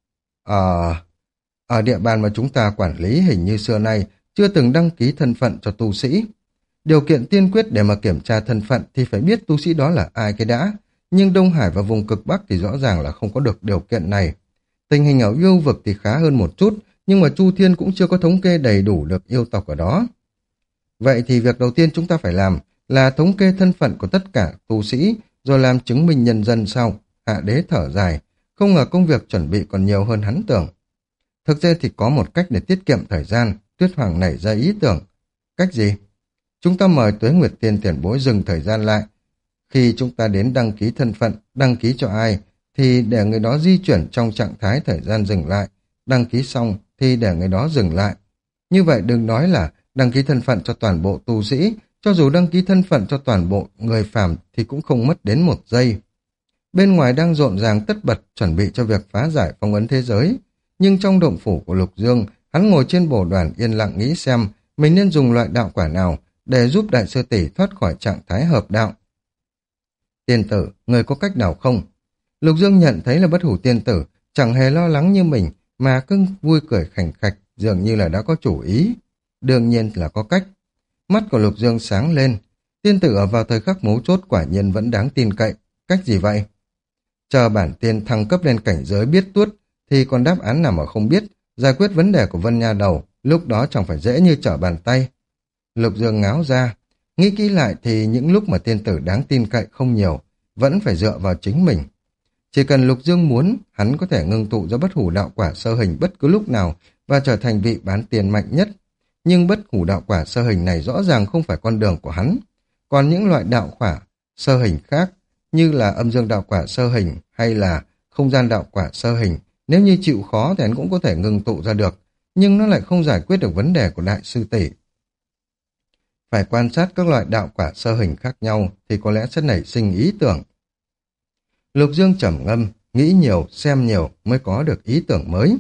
Ở địa bàn mà chúng ta quản lý hình như xưa nay chưa từng đăng ký thân phận cho tu sĩ. Điều kiện tiên quyết để mà kiểm tra thân phận thì phải biết tu sĩ đó là ai cái đã. Nhưng Đông Hải và vùng cực Bắc thì rõ ràng là không có được điều kiện này. Tình hình ở yêu vực thì khá hơn một chút, nhưng mà Chu Thiên cũng chưa có thống kê đầy đủ được yêu tộc ở đó. Vậy thì việc đầu tiên chúng ta phải làm là thống kê thân phận của tất cả tu sĩ, rồi làm chứng minh nhân dân sau. Hạ Đế thở dài, không ngờ công việc chuẩn bị còn nhiều hơn hắn tưởng. Thực ra thì có một cách để tiết kiệm thời gian, Tuyết Hoàng nảy ra ý tưởng. Cách gì? Chúng ta mời Tuế Nguyệt Tiên tiền bối dừng thời gian lại. Khi chúng ta đến đăng ký thân phận, đăng ký cho ai, thì để người đó di chuyển trong trạng thái thời gian dừng lại. Đăng ký xong thì để người đó dừng lại. Như vậy đừng nói là đăng ký thân phận cho toàn bộ tu sĩ, cho dù đăng ký thân phận cho toàn bộ người phàm thì cũng không mất đến 1 giây. Bên ngoài đang rộn ràng tất bật chuẩn bị cho việc phá giải phong ấn thế giới. Nhưng trong động phủ của Lục Dương, hắn ngồi trên bồ đoàn yên lặng nghĩ xem mình nên dùng loại đạo quả nào để giúp đại sư tỷ thoát khỏi trạng thái hợp đạo. Tiên tử, người có cách nào không? Lục Dương nhận thấy là Bất Hủ tiên tử chẳng hề lo lắng như mình mà cứ vui cười khành khạch, dường như là đã có chủ ý. Đương nhiên là có cách. Mắt của Lục Dương sáng lên. Tiên tử ở vào thời khắc mấu chốt quả nhiên vẫn đáng tin cậy. Cách gì vậy? Chờ bản tiên thăng cấp lên cảnh giới biết tuốt thì còn đáp án nào mà không biết, giải quyết vấn đề của Vân Nha Đầu, lúc đó chẳng phải dễ như trở bàn tay. Lục Dương ngáo ra, nghĩ kỹ lại thì những lúc mà tiên tử đáng tin cậy không nhiều, vẫn phải dựa vào chính mình. Chỉ cần Lục Dương muốn, hắn có thể ngưng tụ ra Bất Hủ đạo quả sơ hình bất cứ lúc nào và trở thành vị bán tiền mạnh nhất. Nhưng Bất Hủ đạo quả sơ hình này rõ ràng không phải con đường của hắn. Còn những loại đạo quả sơ hình khác, như là Âm Dương đạo quả sơ hình hay là Không gian đạo quả sơ hình, nếu như chịu khó thì hắn cũng có thể ngưng tụ ra được, nhưng nó lại không giải quyết được vấn đề của đại sư tỷ. Phải quan sát các loại đạo quả sơ hình khác nhau thì có lẽ sẽ nảy sinh ý tưởng. Lục Dương trầm ngâm, nghĩ nhiều, xem nhiều mới có được ý tưởng mới.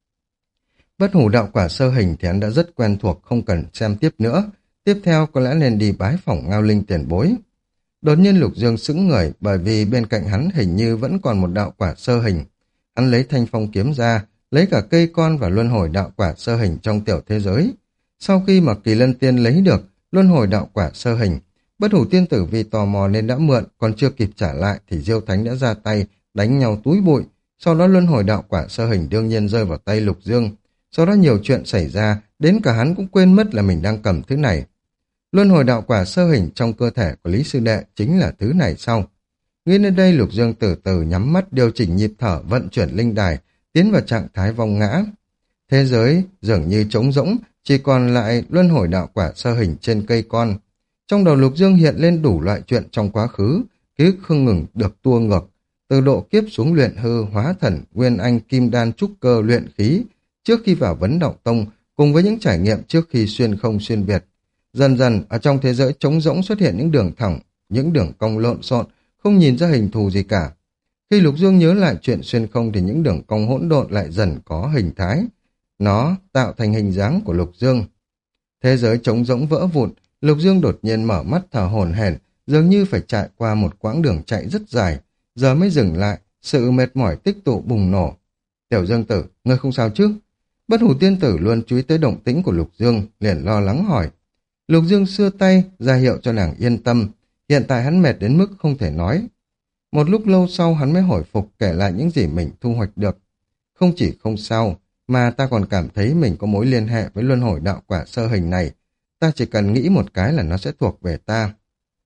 Bất Hủ đạo quả sơ hình thì hắn đã rất quen thuộc, không cần xem tiếp nữa. Tiếp theo có lẽ nên đi bái phỏng Ngao Linh tiền bối. Đột nhiên Lục Dương sững người bởi vì bên cạnh hắn hình như vẫn còn một đạo quả sơ hình. Hắn lấy thanh phong kiếm ra, lấy cả cây con và luân hồi đạo quả sơ hình trong tiểu thế giới. Sau khi mà Kỳ Lân Tiên lấy được luân hồi đạo quả sơ hình, Bất Hủ tiên tử vì tò mò nên đã mượn, còn chưa kịp trả lại thì Diêu Thánh đã ra tay đánh nhau túi bụi. Sau đó luân hồi đạo quả sơ hình đương nhiên rơi vào tay Lục Dương. Sau đó nhiều chuyện xảy ra, đến cả hắn cũng quên mất là mình đang cầm thứ này. Luân hồi đạo quả sơ hình trong cơ thể của Lý Sư Đệ chính là thứ này sau. Nghĩ đến đây Lục Dương từ từ nhắm mắt điều chỉnh nhịp thở vận chuyển linh đài, tiến vào trạng thái vong ngã. Thế giới dường như trống rỗng, chỉ còn lại luân hồi đạo quả sơ hình trên cây con. Trong đầu Lục Dương hiện lên đủ loại chuyện trong quá khứ, ký ức không ngừng được tua ngược, từ độ kiếp xuống luyện hư, hóa thần, nguyên anh, kim đan, trúc cơ, luyện khí, trước khi vào Vấn Đạo Tông, cùng với những trải nghiệm trước khi xuyên không xuyên Việt. Dần dần, ở trong thế giới trống rỗng xuất hiện những đường thẳng, những đường cong lộn xộn, không nhìn ra hình thù gì cả. Khi Lục Dương nhớ lại chuyện xuyên không thì những đường cong hỗn độn lại dần có hình thái. Nó tạo thành hình dáng của Lục Dương. Thế giới trống rỗng vỡ vụn, Lục Dương đột nhiên mở mắt thở hổn hển, dường như phải chạy qua một quãng đường chạy rất dài, giờ mới dừng lại, sự mệt mỏi tích tụ bùng nổ. Tiểu Dương tử, ngươi không sao chứ? Bất Hủ Tiên Tử luôn chú ý tới động tĩnh của Lục Dương, liền lo lắng hỏi. Lục Dương xưa tay, ra hiệu cho nàng yên tâm, hiện tại hắn mệt đến mức không thể nói. Một lúc lâu sau hắn mới hồi phục kể lại những gì mình thu hoạch được. Không chỉ không sao, mà ta còn cảm thấy mình có mối liên hệ với luân hồi đạo quả sơ hình này. Ta chỉ cần nghĩ một cái là nó sẽ thuộc về ta.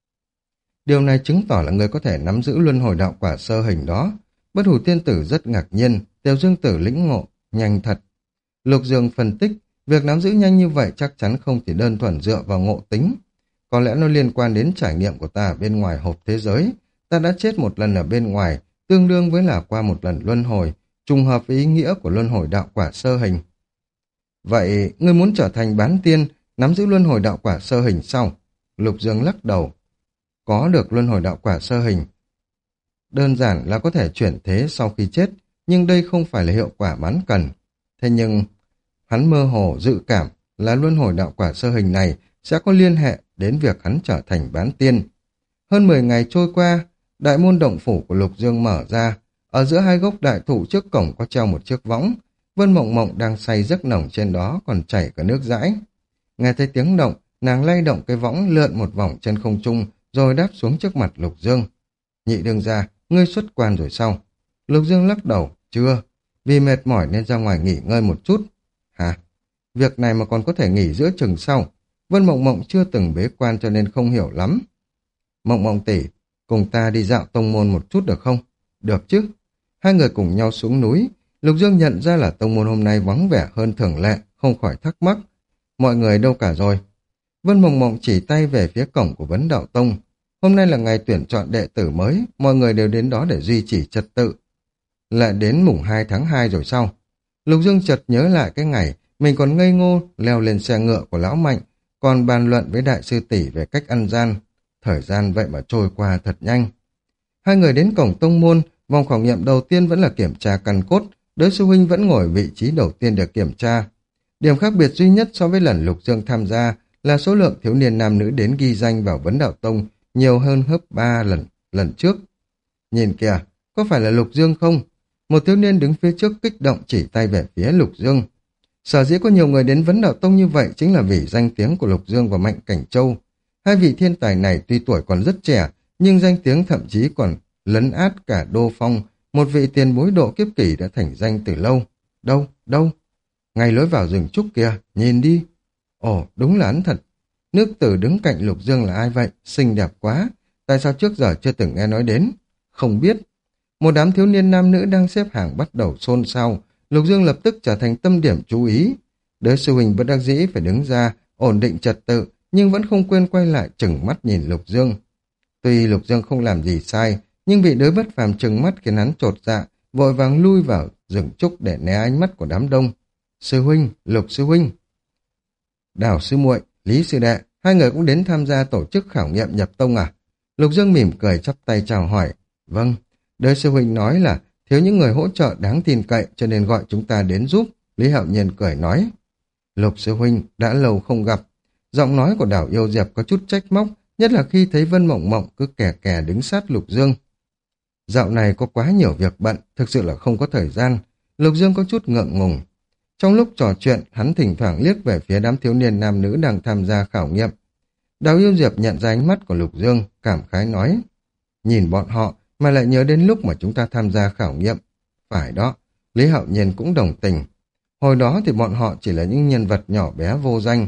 Điều này chứng tỏ là người có thể nắm giữ luân hồi đạo quả sơ hình đó. Bất Hủ Tiên Tử rất ngạc nhiên, Tiểu Dương Tử lĩnh ngộ, nhanh thật. Lục Dương phân tích, việc nắm giữ nhanh như vậy chắc chắn không chỉ đơn thuần dựa vào ngộ tính. Có lẽ nó liên quan đến trải nghiệm của ta ở bên ngoài hộp thế giới. Ta đã chết một lần ở bên ngoài, tương đương với là qua một lần luân hồi, trùng hợp với ý nghĩa của luân hồi đạo quả sơ hình. Vậy, ngươi muốn trở thành bán tiên, nắm giữ luân hồi đạo quả sơ hình sau? Lục Dương lắc đầu. Có được luân hồi đạo quả sơ hình, đơn giản là có thể chuyển thế sau khi chết, nhưng đây không phải là hiệu quả hắn cần. Thế nhưng, hắn mơ hồ dự cảm là luân hồi đạo quả sơ hình này sẽ có liên hệ đến việc hắn trở thành bán tiên. Hơn 10 ngày trôi qua, đại môn động phủ của Lục Dương mở ra. Ở giữa hai gốc đại thụ trước cổng có treo một chiếc võng. Vân Mộng Mộng đang say giấc nồng trên đó còn chảy cả nước dãi. Nghe thấy tiếng động, nàng lay động cái võng lượn một vòng trên không trung rồi đáp xuống trước mặt Lục Dương. Nhị đương gia, ngươi xuất quan rồi sao? Lục Dương lắc đầu, chưa, vì mệt mỏi nên ra ngoài nghỉ ngơi một chút. Hả? Việc này mà còn có thể nghỉ giữa chừng sau. Vân Mộng Mộng chưa từng bế quan cho nên không hiểu lắm. Mộng Mộng tỷ, cùng ta đi dạo tông môn một chút được không? Được chứ. Hai người cùng nhau xuống núi. Lục Dương nhận ra là tông môn hôm nay vắng vẻ hơn thường lệ, không khỏi thắc mắc. Mọi người đâu cả rồi? Vân Mộng Mộng chỉ tay về phía cổng của Vấn Đạo Tông. Hôm nay là ngày tuyển chọn đệ tử mới, mọi người đều đến đó để duy trì trật tự. Lại đến mùng 2 tháng 2 rồi sao? Lục Dương chợt nhớ lại cái ngày mình còn ngây ngô leo lên xe ngựa của lão Mạnh, còn bàn luận với đại sư tỷ về cách ăn gian. Thời gian vậy mà trôi qua thật nhanh. Hai người đến cổng tông môn, vòng khảo nghiệm đầu tiên vẫn là kiểm tra căn cốt, Đới sư huynh vẫn ngồi vị trí đầu tiên để kiểm tra. Điểm khác biệt duy nhất so với lần Lục Dương tham gia là số lượng thiếu niên nam nữ đến ghi danh vào Vấn Đạo Tông nhiều hơn gấp 3 lần trước. Nhìn kìa, có phải là Lục Dương không? Một thiếu niên đứng phía trước kích động chỉ tay về phía Lục Dương. Sở dĩ có nhiều người đến Vấn Đạo Tông như vậy chính là vì danh tiếng của Lục Dương và Mạnh Cảnh Châu. Hai vị thiên tài này tuy tuổi còn rất trẻ, nhưng danh tiếng thậm chí còn lấn át cả Đô Phong, một vị tiền bối độ kiếp kỷ đã thành danh từ lâu. Đâu? Ngay lối vào rừng trúc kìa, nhìn đi. Ồ, đúng là hắn thật. Nước Tử đứng cạnh Lục Dương là ai vậy? Xinh đẹp quá. Tại sao trước giờ chưa từng nghe nói đến? Không biết. Một đám thiếu niên nam nữ đang xếp hàng bắt đầu xôn xao. Lục Dương lập tức trở thành tâm điểm chú ý. Đới sư huynh bất đắc dĩ phải đứng ra, ổn định trật tự, nhưng vẫn không quên quay lại chừng mắt nhìn Lục Dương. Tuy Lục Dương không làm gì sai, nhưng bị Đới Bất Phàm trừng mắt khiến hắn chột dạ, vội vàng lui vào rừng trúc để né ánh mắt của đám đông. Sư huynh, Lục sư huynh. Đào sư muội, Lý sư đệ, hai người cũng đến tham gia tổ chức khảo nghiệm nhập tông à? Lục Dương mỉm cười chắp tay chào hỏi. Vâng, Đới sư huynh nói là thiếu những người hỗ trợ đáng tin cậy cho nên gọi chúng ta đến giúp. Lý Hạo Nhiên cười nói. Lục sư huynh, đã lâu không gặp. Giọng nói của Đào Yêu Diệp có chút trách móc, nhất là khi thấy Vân Mộng Mộng cứ kè kè đứng sát Lục Dương. Dạo này có quá nhiều việc bận, thực sự là không có thời gian. Lục Dương có chút ngượng ngùng. Trong lúc trò chuyện, hắn thỉnh thoảng liếc về phía đám thiếu niên nam nữ đang tham gia khảo nghiệm. Đào Yêu Diệp nhận ra ánh mắt của Lục Dương, cảm khái nói. Nhìn bọn họ mà lại nhớ đến lúc mà chúng ta tham gia khảo nghiệm. Phải đó, Lý Hạo Nhiên cũng đồng tình. Hồi đó thì bọn họ chỉ là những nhân vật nhỏ bé vô danh.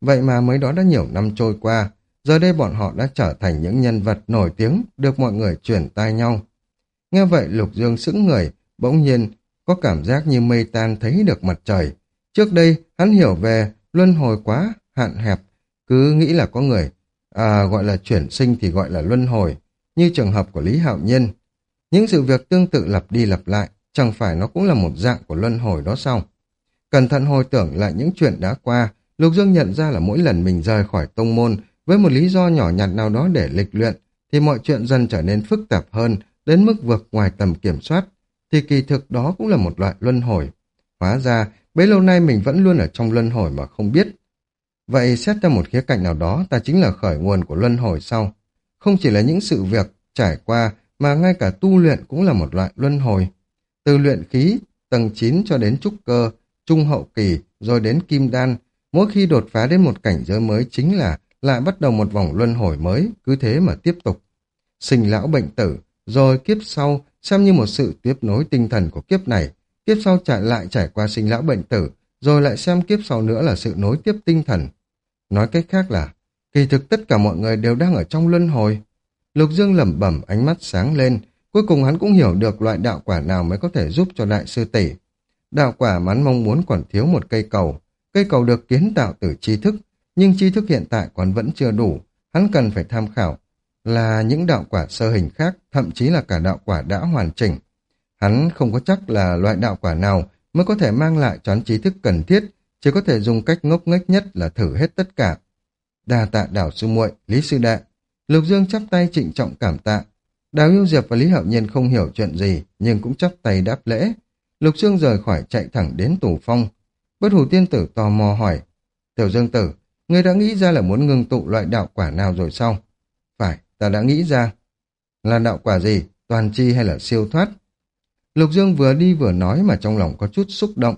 Vậy mà mới đó đã nhiều năm trôi qua, giờ đây bọn họ đã trở thành những nhân vật nổi tiếng được mọi người truyền tai nhau. Nghe vậy Lục Dương sững người, bỗng nhiên có cảm giác như mây tan thấy được mặt trời. Trước đây hắn hiểu về luân hồi quá hạn hẹp, cứ nghĩ là có người gọi là chuyển sinh thì gọi là luân hồi, như trường hợp của Lý Hạo Nhiên. Những sự việc tương tự lặp đi lặp lại, chẳng phải nó cũng là một dạng của luân hồi đó sao? Cẩn thận hồi tưởng lại những chuyện đã qua, Lục Dương nhận ra là mỗi lần mình rời khỏi tông môn với một lý do nhỏ nhặt nào đó để lịch luyện, thì mọi chuyện dần trở nên phức tạp hơn, đến mức vượt ngoài tầm kiểm soát, thì kỳ thực đó cũng là một loại luân hồi. Hóa ra, bấy lâu nay mình vẫn luôn ở trong luân hồi mà không biết. Vậy xét ra một khía cạnh nào đó, ta chính là khởi nguồn của luân hồi sau. Không chỉ là những sự việc trải qua, mà ngay cả tu luyện cũng là một loại luân hồi. Từ luyện khí, tầng 9 cho đến trúc cơ, trung hậu kỳ, rồi đến kim đan, mỗi khi đột phá đến một cảnh giới mới chính là lại bắt đầu một vòng luân hồi mới, cứ thế mà tiếp tục. Sinh lão bệnh tử, rồi kiếp sau xem như một sự tiếp nối tinh thần của kiếp này, kiếp sau lại trải qua sinh lão bệnh tử, rồi lại xem kiếp sau nữa là sự nối tiếp tinh thần. Nói cách khác là, kỳ thực tất cả mọi người đều đang ở trong luân hồi. Lục Dương lẩm bẩm, ánh mắt sáng lên, cuối cùng hắn cũng hiểu được loại đạo quả nào mới có thể giúp cho đại sư tỷ. Đạo quả mà hắn mong muốn còn thiếu một cây cầu được kiến tạo từ tri thức, nhưng tri thức hiện tại còn vẫn chưa đủ, hắn cần phải tham khảo là những đạo quả sơ hình khác, thậm chí là cả đạo quả đã hoàn chỉnh. Hắn không có chắc là loại đạo quả nào mới có thể mang lại cho hắn trí thức cần thiết, chỉ có thể dùng cách ngốc nghếch nhất là thử hết tất cả. Đa tạ Đào sư muội, Lý sư đệ. Lục Dương chắp tay trịnh trọng cảm tạ. Đào Yêu Diệp và Lý Hạo Nhiên không hiểu chuyện gì, nhưng cũng chắp tay đáp lễ. Lục Dương rời khỏi chạy thẳng đến Tù Phong. Bất Hủ Tiên Tử tò mò hỏi, Tiểu Dương Tử, ngươi đã nghĩ ra là muốn ngưng tụ loại đạo quả nào rồi sao? Phải, ta đã nghĩ ra. Là đạo quả gì? Toàn chi hay là siêu thoát? Lục Dương vừa đi vừa nói mà trong lòng có chút xúc động.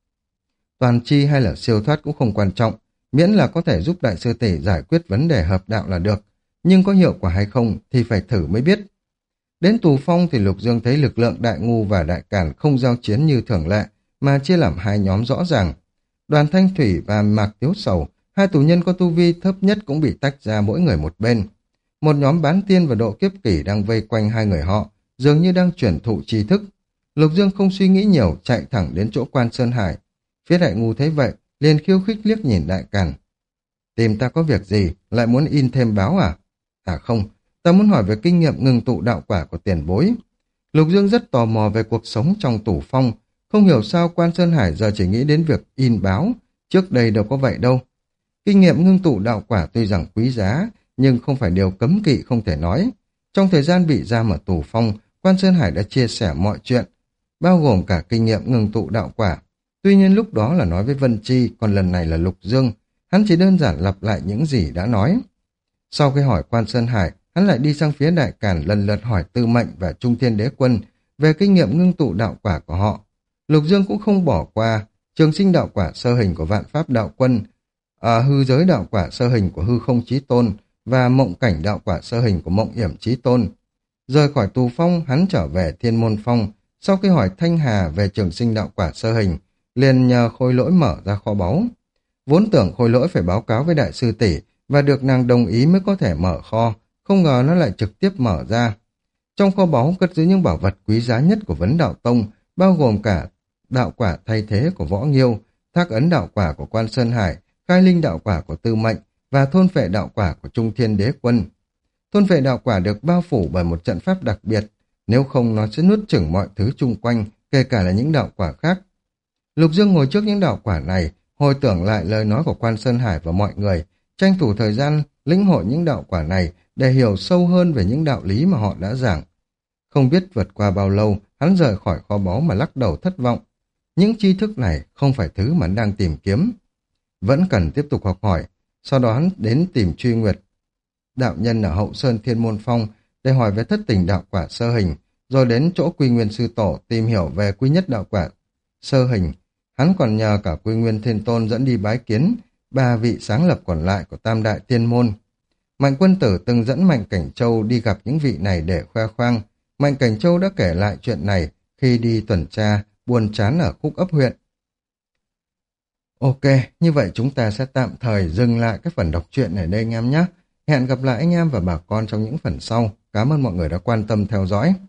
Toàn chi hay là siêu thoát cũng không quan trọng, miễn là có thể giúp đại sư tỷ giải quyết vấn đề hợp đạo là được. Nhưng có hiệu quả hay không thì phải thử mới biết. Đến Tù Phong thì Lục Dương thấy lực lượng Đại Ngu và Đại Càn không giao chiến như thường lệ, mà chia làm hai nhóm rõ ràng. Đoàn Thanh Thủy và Mạc Tiếu Sầu, hai tù nhân có tu vi thấp nhất cũng bị tách ra mỗi người một bên. Một nhóm bán tiên và độ kiếp kỷ đang vây quanh hai người họ, dường như đang chuyển thụ tri thức. Lục Dương không suy nghĩ nhiều, chạy thẳng đến chỗ Quan Sơn Hải. Phía Đại Ngu thấy vậy, liền khiêu khích liếc nhìn Đại Càn. Tìm ta có việc gì, lại muốn in thêm báo à? À không, ta muốn hỏi về kinh nghiệm ngừng tụ đạo quả của tiền bối. Lục Dương rất tò mò về cuộc sống trong Tù Phong, không hiểu sao Quan Sơn Hải giờ chỉ nghĩ đến việc in báo, trước đây đâu có vậy đâu. Kinh nghiệm ngưng tụ đạo quả tuy rằng quý giá, nhưng không phải điều cấm kỵ không thể nói. Trong thời gian bị giam ở Tù Phong, Quan Sơn Hải đã chia sẻ mọi chuyện, bao gồm cả kinh nghiệm ngưng tụ đạo quả. Tuy nhiên lúc đó là nói với Vân Chi, còn lần này là Lục Dương, hắn chỉ đơn giản lặp lại những gì đã nói. Sau khi hỏi Quan Sơn Hải, hắn lại đi sang phía Đại Càn lần lượt hỏi Tư Mệnh và Trung Thiên Đế Quân về kinh nghiệm ngưng tụ đạo quả của họ. Lục Dương cũng không bỏ qua trường sinh đạo quả sơ hình của Vạn Pháp Đạo Quân, hư giới đạo quả sơ hình của Hư Không Chí Tôn và mộng cảnh đạo quả sơ hình của Mộng Yểm Chí Tôn. Rời khỏi Tù Phong, hắn trở về Thiên Môn Phong, sau khi hỏi Thanh Hà về trường sinh đạo quả sơ hình, liền nhờ Khôi Lỗi mở ra kho báu. Vốn tưởng Khôi Lỗi phải báo cáo với đại sư tỷ và được nàng đồng ý mới có thể mở kho, không ngờ nó lại trực tiếp mở ra. Trong kho báu cất giữ những bảo vật quý giá nhất của Vấn Đạo Tông, bao gồm cả đạo quả thay thế của Võ Nghiêu, thác ấn đạo quả của Quan Sơn Hải, khai linh đạo quả của Tư Mệnh và thôn phệ đạo quả của Trung Thiên Đế Quân. Thôn phệ đạo quả được bao phủ bởi một trận pháp đặc biệt, nếu không nó sẽ nuốt chửng mọi thứ chung quanh, kể cả là những đạo quả khác. Lục Dương ngồi trước những đạo quả này, hồi tưởng lại lời nói của Quan Sơn Hải và mọi người, tranh thủ thời gian lĩnh hội những đạo quả này để hiểu sâu hơn về những đạo lý mà họ đã giảng. Không biết vượt qua bao lâu, hắn rời khỏi kho báu mà lắc đầu thất vọng. Những tri thức này không phải thứ mà hắn đang tìm kiếm. Vẫn cần tiếp tục học hỏi, sau đó hắn đến tìm Truy Nguyệt đạo nhân ở Hậu Sơn Thiên Môn Phong để hỏi về thất tình đạo quả sơ hình, rồi đến chỗ Quy Nguyên Sư Tổ tìm hiểu về quy nhất đạo quả sơ hình. Hắn còn nhờ cả Quy Nguyên Thiên Tôn dẫn đi bái kiến ba vị sáng lập còn lại của Tam Đại Tiên Môn. Mạnh Quân Tử từng dẫn Mạnh Cảnh Châu đi gặp những vị này để khoe khoang. Mạnh Cảnh Châu đã kể lại chuyện này khi đi tuần tra buồn chán ở Khúc Ấp huyện. Ok, như vậy chúng ta sẽ tạm thời dừng lại cái phần đọc truyện ở đây anh em nhé. Hẹn gặp lại anh em và bà con trong những phần sau. Cảm ơn mọi người đã quan tâm theo dõi.